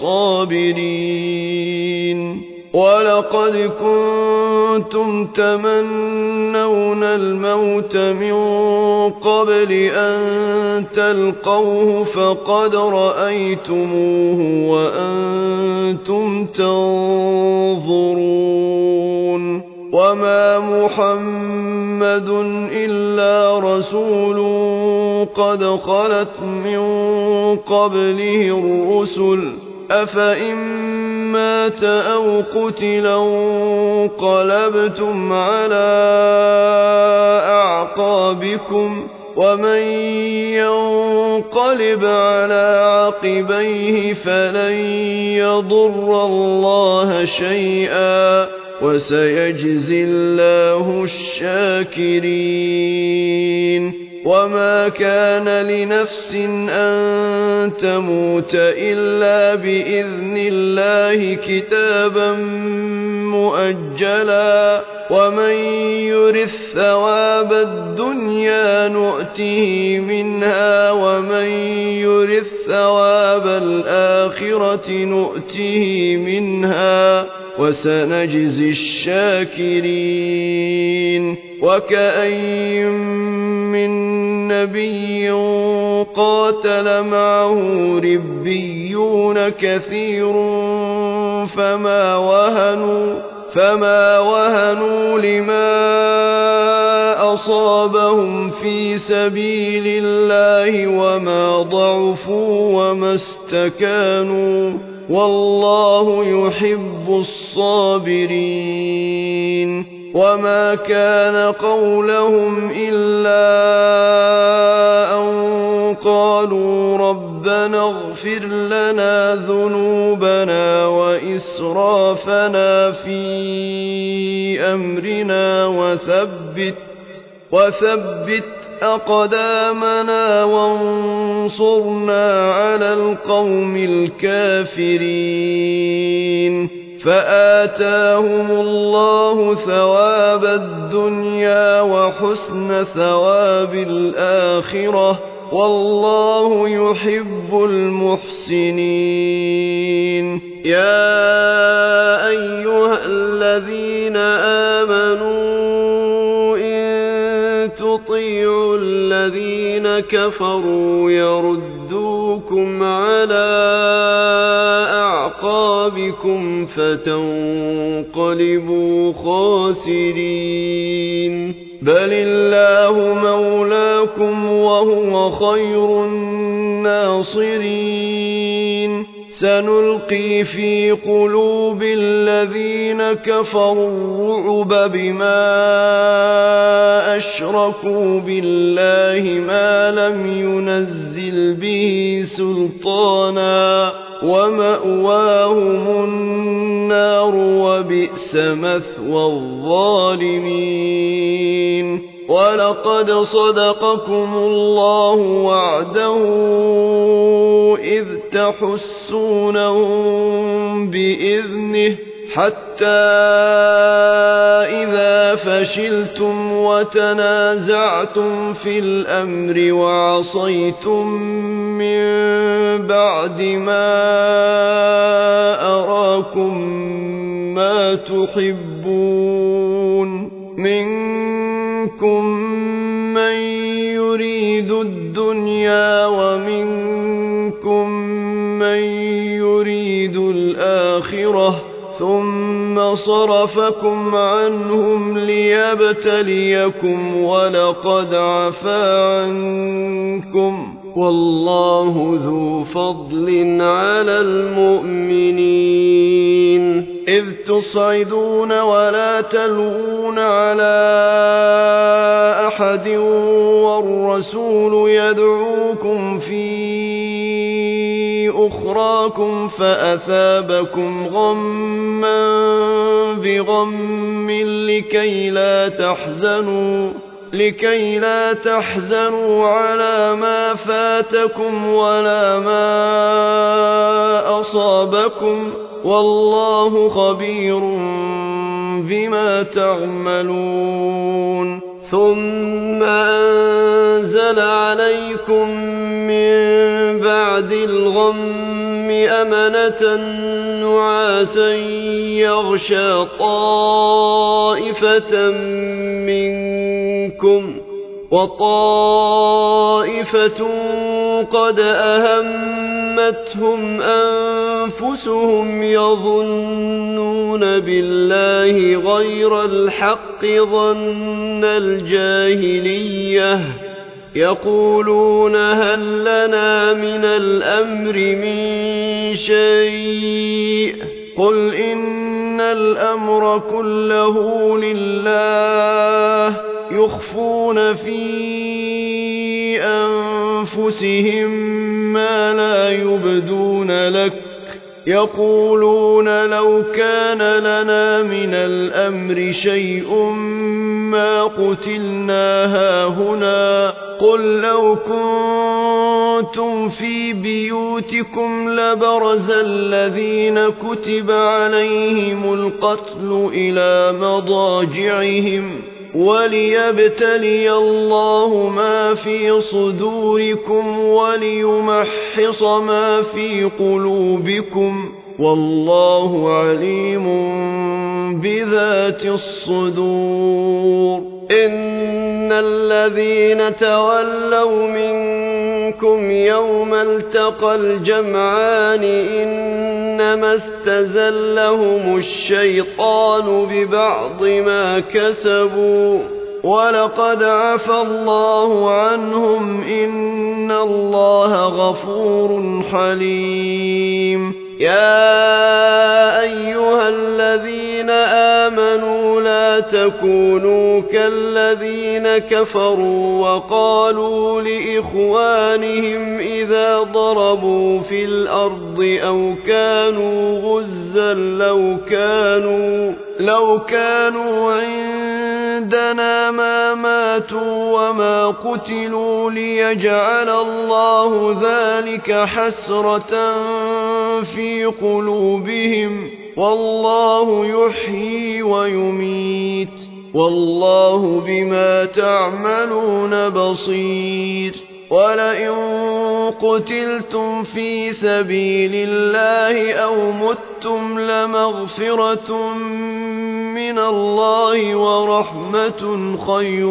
الصابرين ولقد كنتم تمنون الموت من قبل أن تلقوه فقد رأيتموه وأنتم تنظرون وما محمد إلا رسول قد خلت من قبله الرسل أفإن مات أو قتل انقلبتم على أعقابكم ومن ينقلب على عقبيه فلن يضر الله شيئا وسيجزي الله الشاكرين وما كان لنفس أن تموت إلا بإذن الله كتابا مؤجلا ومن يرث ثواب الدنيا نؤته منها ومن يرث ثواب الآخرة نؤته منها وسنجزي الشاكرين وكأين من نبي قاتل معه ربيون كثير فما وهنوا لما أصابهم في سبيل الله وما ضعفوا وما استكانوا والله يحب الصابرين وما كان قولهم إلا أن قالوا ربنا اغفر لنا ذنوبنا وإسرافنا في أمرنا وثبت أقدامنا وانصرنا على القوم الكافرين فآتاهم الله ثواب الدنيا وحسن ثواب الآخرة والله يحب المحسنين يا أيها الذين آمنوا إن تطيعوا الذين كفروا يردوكم على أعقابكم فتنقلبوا خاسرين بل الله مولاكم وهو خير الناصرين سنلقي في قلوب الذين كفروا الرعب بما أشركوا بالله ما لم ينزل به سلطانا ومأواهم النار وبئس مثوى الظالمين ولقد صدقكم الله وعده إذ تحسونهم بإذنه حتى إذا فشلتم وتنازعتم في الأمر وعصيتم من بعد ما أراكم ما تحبون منكم من يريد الدنيا ومنكم من يريد الآخرة ثم صرفكم عنهم ليبتليكم ولقد عفا عنكم والله ذو فضل على المؤمنين إذ تصعدون ولا تلوون على أحد والرسول يدعوكم في أخراكم فأثابكم غما بغم لكي لا تحزنوا على ما فاتكم ولا ما أصابكم والله خبير بما تعملون ثم أنزل عليكم من بعد الغم أمنة نعاسا يغشى طائفة منكم وطائفة قد أهمتهم أنفسهم يظنون بالله غير الحق ظن الجاهلية يقولون هل لنا من الأمر من شيء قل إن الأمر كله لله يخفون في أنفسهم ما لا يبدون لك يقولون لو كان لنا من الأمر شيء ما قتلنا هاهنا قل لو كنتم في بيوتكم لبرز الذين كتب عليهم القتل إلى مضاجعهم وليبتلي الله ما في صدوركم وليمحص ما في قلوبكم والله عليم بذات الصدور. إن الذين تولوا منكم يوم التقى الجمعان إنما استزلهم الشيطان ببعض ما كسبوا ولقد عفى الله عنهم إن الله غفور حليم. يا أيها الذين آمنوا لا تكونوا كالذين كفروا وقالوا لإخوانهم إذا ضربوا في الأرض أو كانوا غزا لو كانوا عندنا ما ماتوا وما قتلوا ليجعل الله ذلك حسرة في قلوبهم والله يحيي ويميت والله بما تعملون بصير. ولئن قتلتم في سبيل الله أو متم لمغفرة من الله ورحمة خير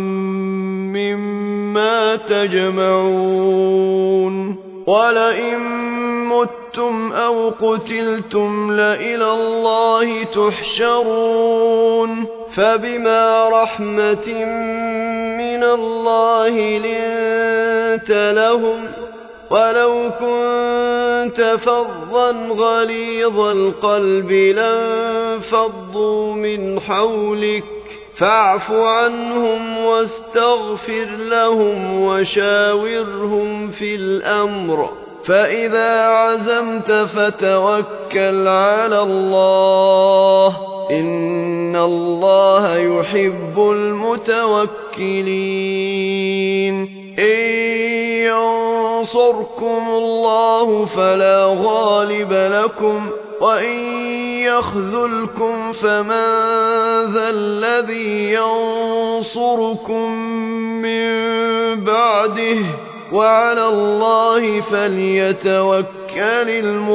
مما تجمعون. ولئن متم أو قتلتم لإلى الله تحشرون. فبما رحمة من الله لنت لهم ولو كنت فظا غليظ القلب لانفضوا من حولك فاعف عنهم واستغفر لهم وشاورهم في الأمر فإذا عزمت فتوكل على الله إن الله يحب المتوكلين. إن ينصركم الله فلا غالب لكم وإن يخذلكم فمن ذا الذي ينصركم من بعده وعلى الله فليتوكل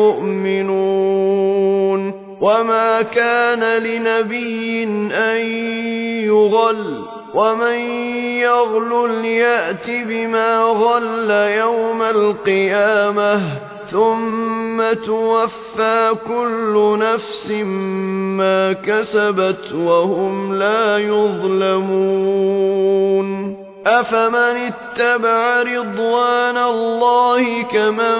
المؤمنون. وما كان لنبي أن يغل ومن يغلل يأت بما غل يوم القيامة ثم توفى كل نفس ما كسبت وهم لا يظلمون. أفمن اتبع رضوان الله كمن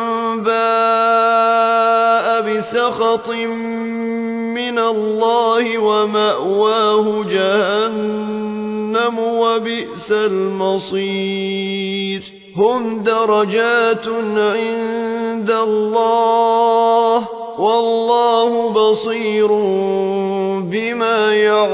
باء بسخط من الله ومأواه جهنم وبئس المصير. هم درجات عند الله والله بصير بما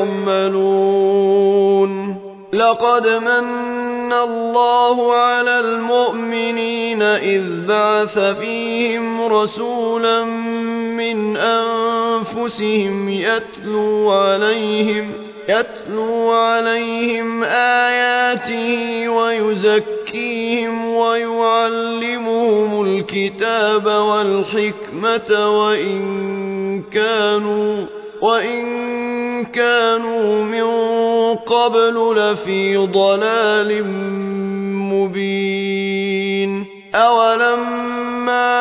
يعملون. لقد من الله على المؤمنين إذ بعث فيهم رسولا من أنفسهم يتلو عليهم آياته ويزكيهم ويعلمهم الكتاب والحكمة وإن كانوا من قبل لفي ضلال مبين. أولما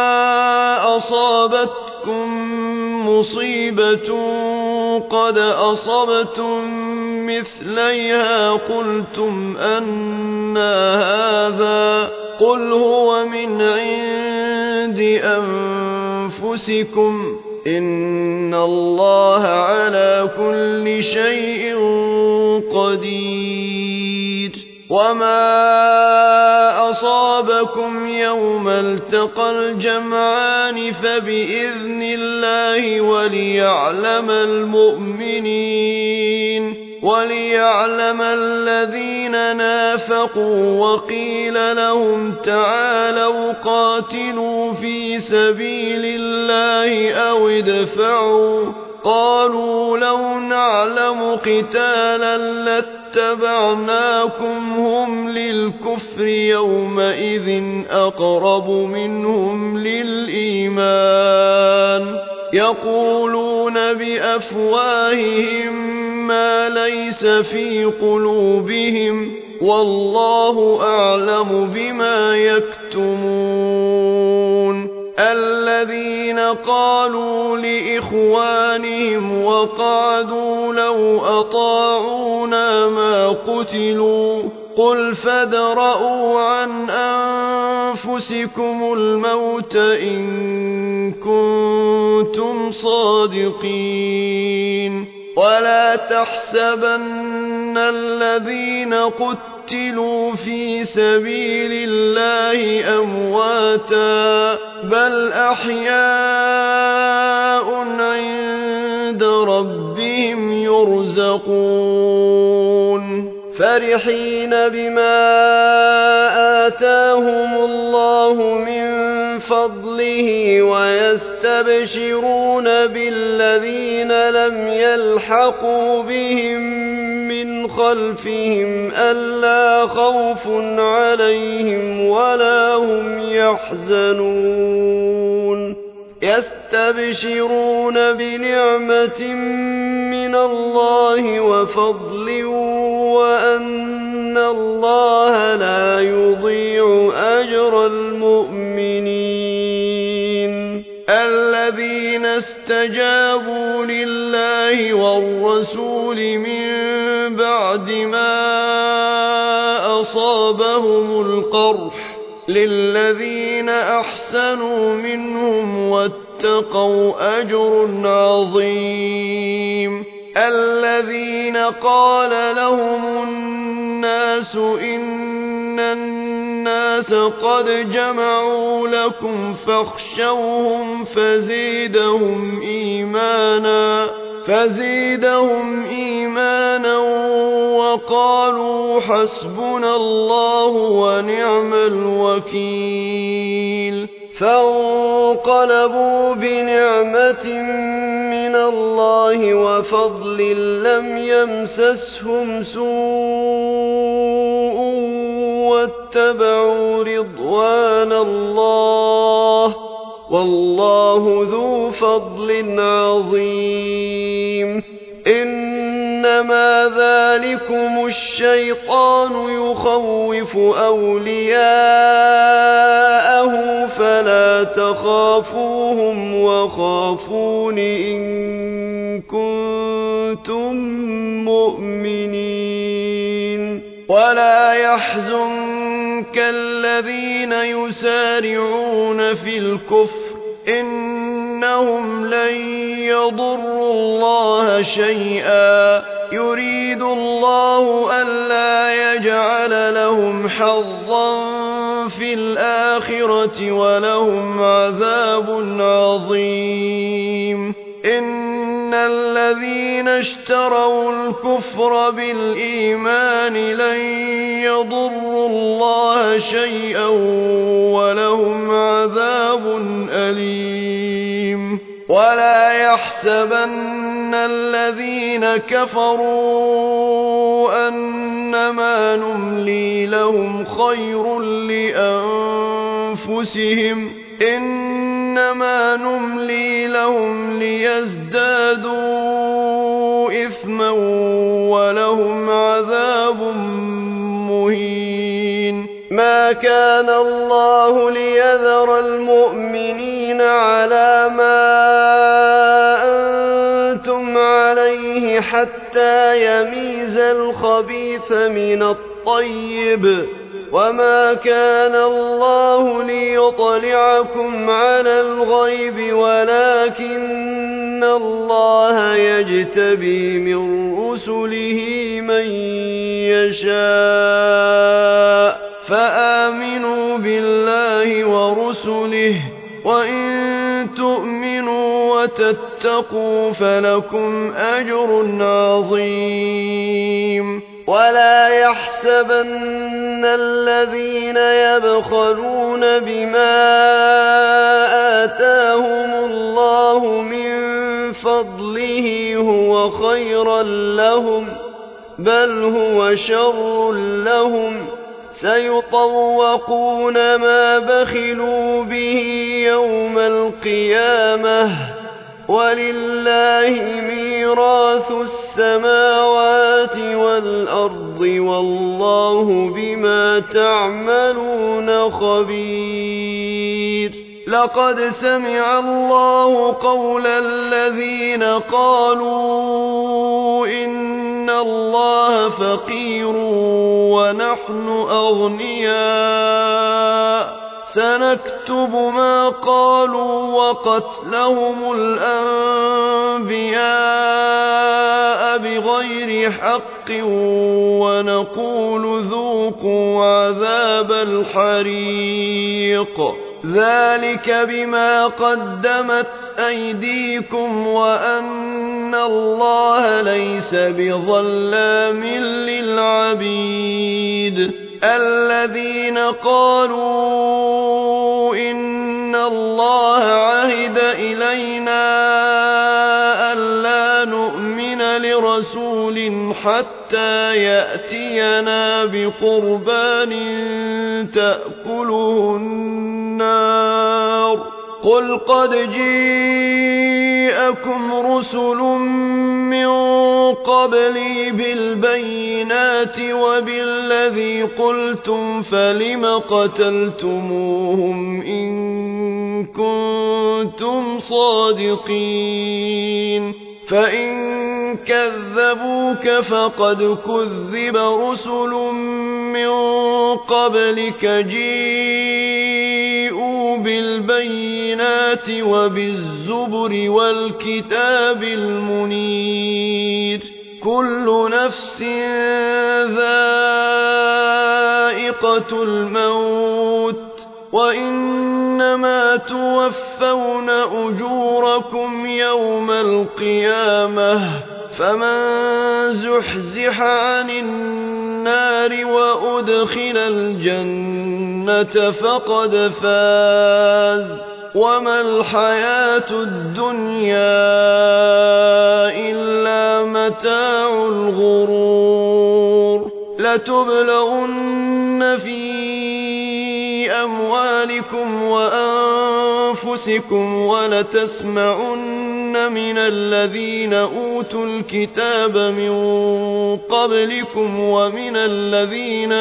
أصابتكم مصيبة قد أصبتم مثليها قلتم أنى هذا قل هو من عند أنفسكم إن الله على كل شيء قدير. وما أصاب أصابكم يوم التقى الجمعان فبإذن الله وليعلم المؤمنين وليعلم الذين نافقوا. وقيل لهم تعالوا قاتلوا في سبيل الله أو ادفعوا. قالوا لو نعلم قتالا لاتبعناكم هم للكفر يومئذ أقرب منهم للإيمان يقولون بأفواههم ما ليس في قلوبهم والله أعلم بما يكتمون. الذين قالوا لإخوانهم وقعدوا لو أطاعونا ما قتلوا قل فادرءوا عن أنفسكم الموت إن كنتم صادقين. ولا تحسبن الذين قتلوا في سبيل الله أمواتا بل أحياء عند ربهم يرزقون فرحين بما آتاهم الله من فضله ويستبشرون بالذين لم يلحقوا بهم من خلفهم ألا خوف عليهم ولا هم يحزنون يستبشرون بنعمة من الله وفضل وأن الله لا يضيع أجر المؤمنين. الذين استجابوا لله والرسول من بعد ما أصابهم القرح للذين أحسنوا منهم واتقوا أجر عظيم. الذين قال لهم الناس إن الناس قد جمعوا لكم فاخشوهم فزيدهم إيمانا وقالوا حسبنا الله ونعم الوكيل. فانقلبوا بنعمة من الله وفضل لم يمسسهم سوء واتبعوا رضوان الله والله ذو فضل عظيم. إنما ذلكم الشيطان يخوف أولياءه فلا تخافوهم وخافون إن كنتم مؤمنين. ولا يحزنك الذين يسارعون في الكفر إنهم لن يضروا الله شيئا يريد الله ألا يجعل لهم حظا في الآخرة ولهم عذاب عظيم. إن الذين اشتروا الكفر بالإيمان لن يضروا الله شيئا ولهم عذاب أليم. ولا يحسبن الذين كفروا أنما نملي لهم خير لأنفسهم إنما نملي لهم ليزدادوا إثما ولهم عذاب مهين. ما كان الله ليذر المؤمنين على ما أنتم عليه حتى يميز الخبيث من الطيب وما كان الله ليطلعكم على الغيب ولكن الله يجتبي من رسله من يشاء فآمنوا بالله ورسله، وإن تؤمنوا وتتقوا فلكم أجر عظيم. ولا يحسبن الذين يبخلون بما آتاهم الله من فضله هو خيرا لهم، بل هو شر لهم، سيطوقون ما بخلوا به يوم القيامة، ولله ميراث السماوات والأرض، والله بما تعملون خبير. لقد سمع الله قول الذين قالوا إن الله فقير ونحن أغنياء، سنكتب ما قالوا وقتلهم الأنبياء بغير حق، ونقول ذوقوا عذاب الحريق، ذلك بما قدمت أيديكم وأن الله ليس بظلام للعبيد. الذين قالوا إن الله عهد إلينا ألا نؤمن لرسول حتى يأتينا بقربان تأكله النار، قل قد جاءكم رسل من قبلي بالبينات وبالذي قلتم، فلم قتلتموهم إن كنتم صادقين؟ فإن كذبوك فقد كذب رسل من قبلك جاءوا بالبينات وبالزبر والكتاب المنير. كل نفس ذائقة الموت، وإنما توفون أجوركم يوم القيامة، فمن زحزح عن النار وأدخل الجنة فقد فاز، وما الحياة الدنيا إلا متاع الغرور. لتبلغن في أموالكم وأنفسكم ولتسمعن من الذين أوتوا الكتاب من قبلكم ومن الذين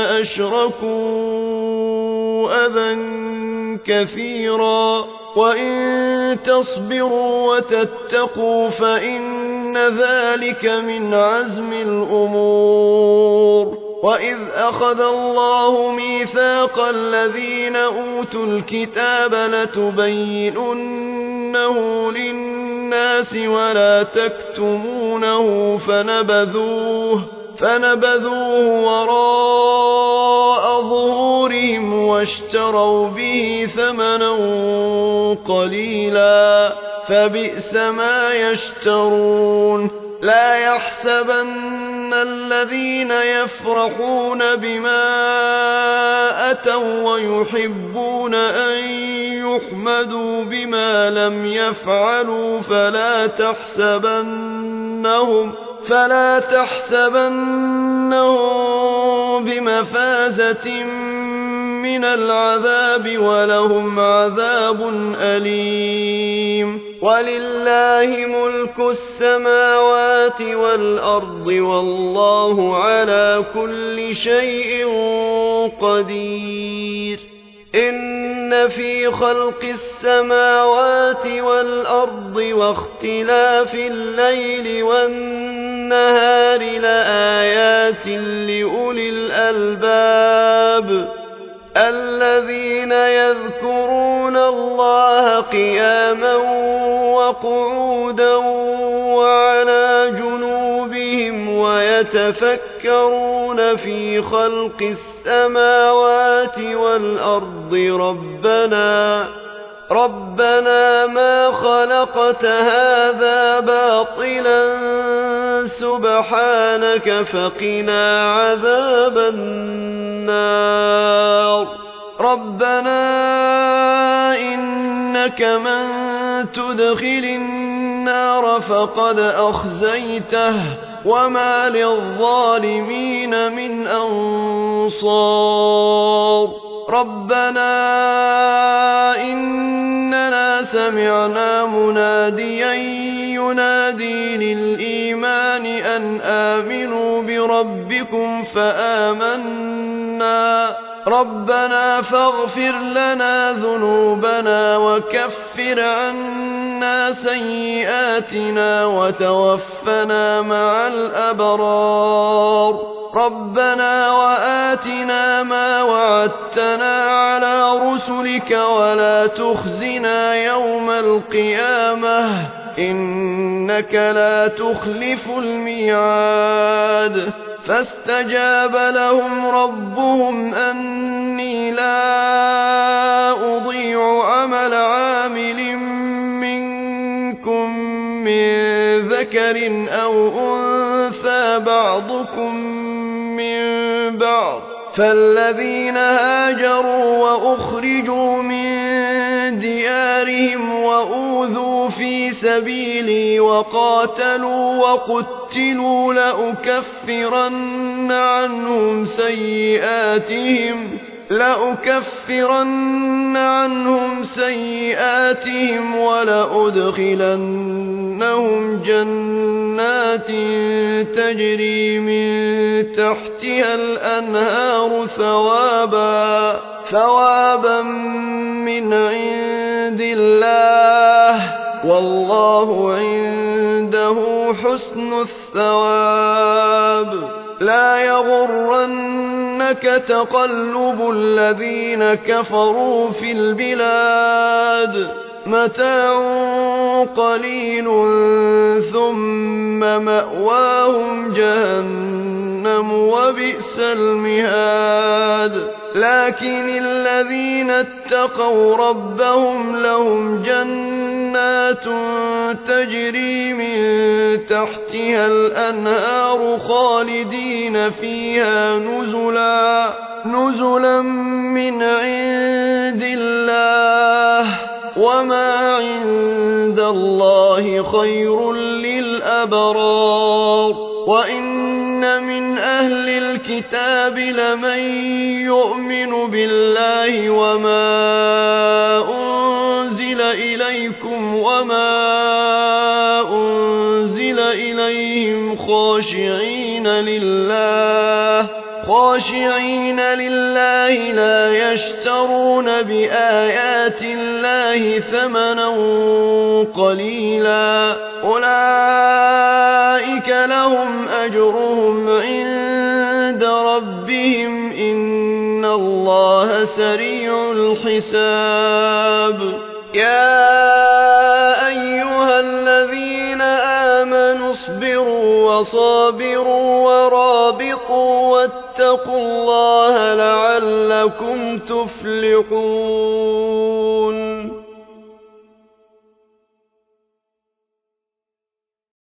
أشركوا أذى كثيرا، وإن تصبروا وتتقوا فإن ذلك من عزم الأمور. وإذ أخذ الله ميثاق الذين أوتوا الكتاب لتبيننه للناس ولا تكتمونه فنبذوه وراء ظهورهم واشتروا به ثمنا قليلا، فبئس ما يشترون. لا يحسبن الذين يفرحون بما أتوا ويحبون أن يحمدوا بما لم يفعلوا فلا تحسبنهم بمفازة من العذاب، ولهم عذاب أليم. ولله ملك السماوات والأرض، والله على كل شيء قدير. إن في خلق السماوات والأرض واختلاف الليل والنهار لآيات لأولي الألباب، الذين يذكرون الله قياما وقعودا وعلى جنوبهم ويتفكرون في خلق السماوات والأرض ربنا ما خلقت هذا باطلا سبحانك فقنا عذاب النار ربنا إنك من تدخل النار فقد أخزيته وما للظالمين من أنصار ربنا إننا سمعنا مناديا ينادي للإيمان أن آمنوا بربكم فآمنا ربنا فاغفر لنا ذنوبنا وكفر عنا سيئاتنا وتوفنا مع الأبرار ربنا وآتنا ما وعدتنا على رسلك ولا تخزنا يوم القيامة إنك لا تخلف الميعاد فاستجاب لهم ربهم أني لا أضيع عمل عامل منكم من ذكر أو أنثى بعضكم من بعض فالذين هاجروا وأخرجوا من ديارهم وأوذوا في سبيلي وقاتلوا وقتلوا لأكفرن عنهم سيئاتهم ولأدخلنهم جنات تجري من تحتها الأنهار ثوابا من عند الله والله عنده حسن الثواب لا يغرنك تقلب الذين كفروا في البلاد متاع قليل ثم مأواهم جهنم وبئس المهاد لكن الذين اتقوا ربهم لهم جنات تجري من تحتها الأنهار خالدين فيها نزلا من عند الله وما عند الله خير للأبرار وإن من أهل الكتاب لمن يؤمن بالله وما أنزل إليكم وما أنزل إليهم خاشعين لله لا يشترون بآيات الله ثمنا قليلا أولئك لهم أجرهم عند ربهم إن الله سريع الحساب يا أيها الذين آمنوا اصبروا وصابروا ورابطوا واتقوا الله لعلكم تفلحون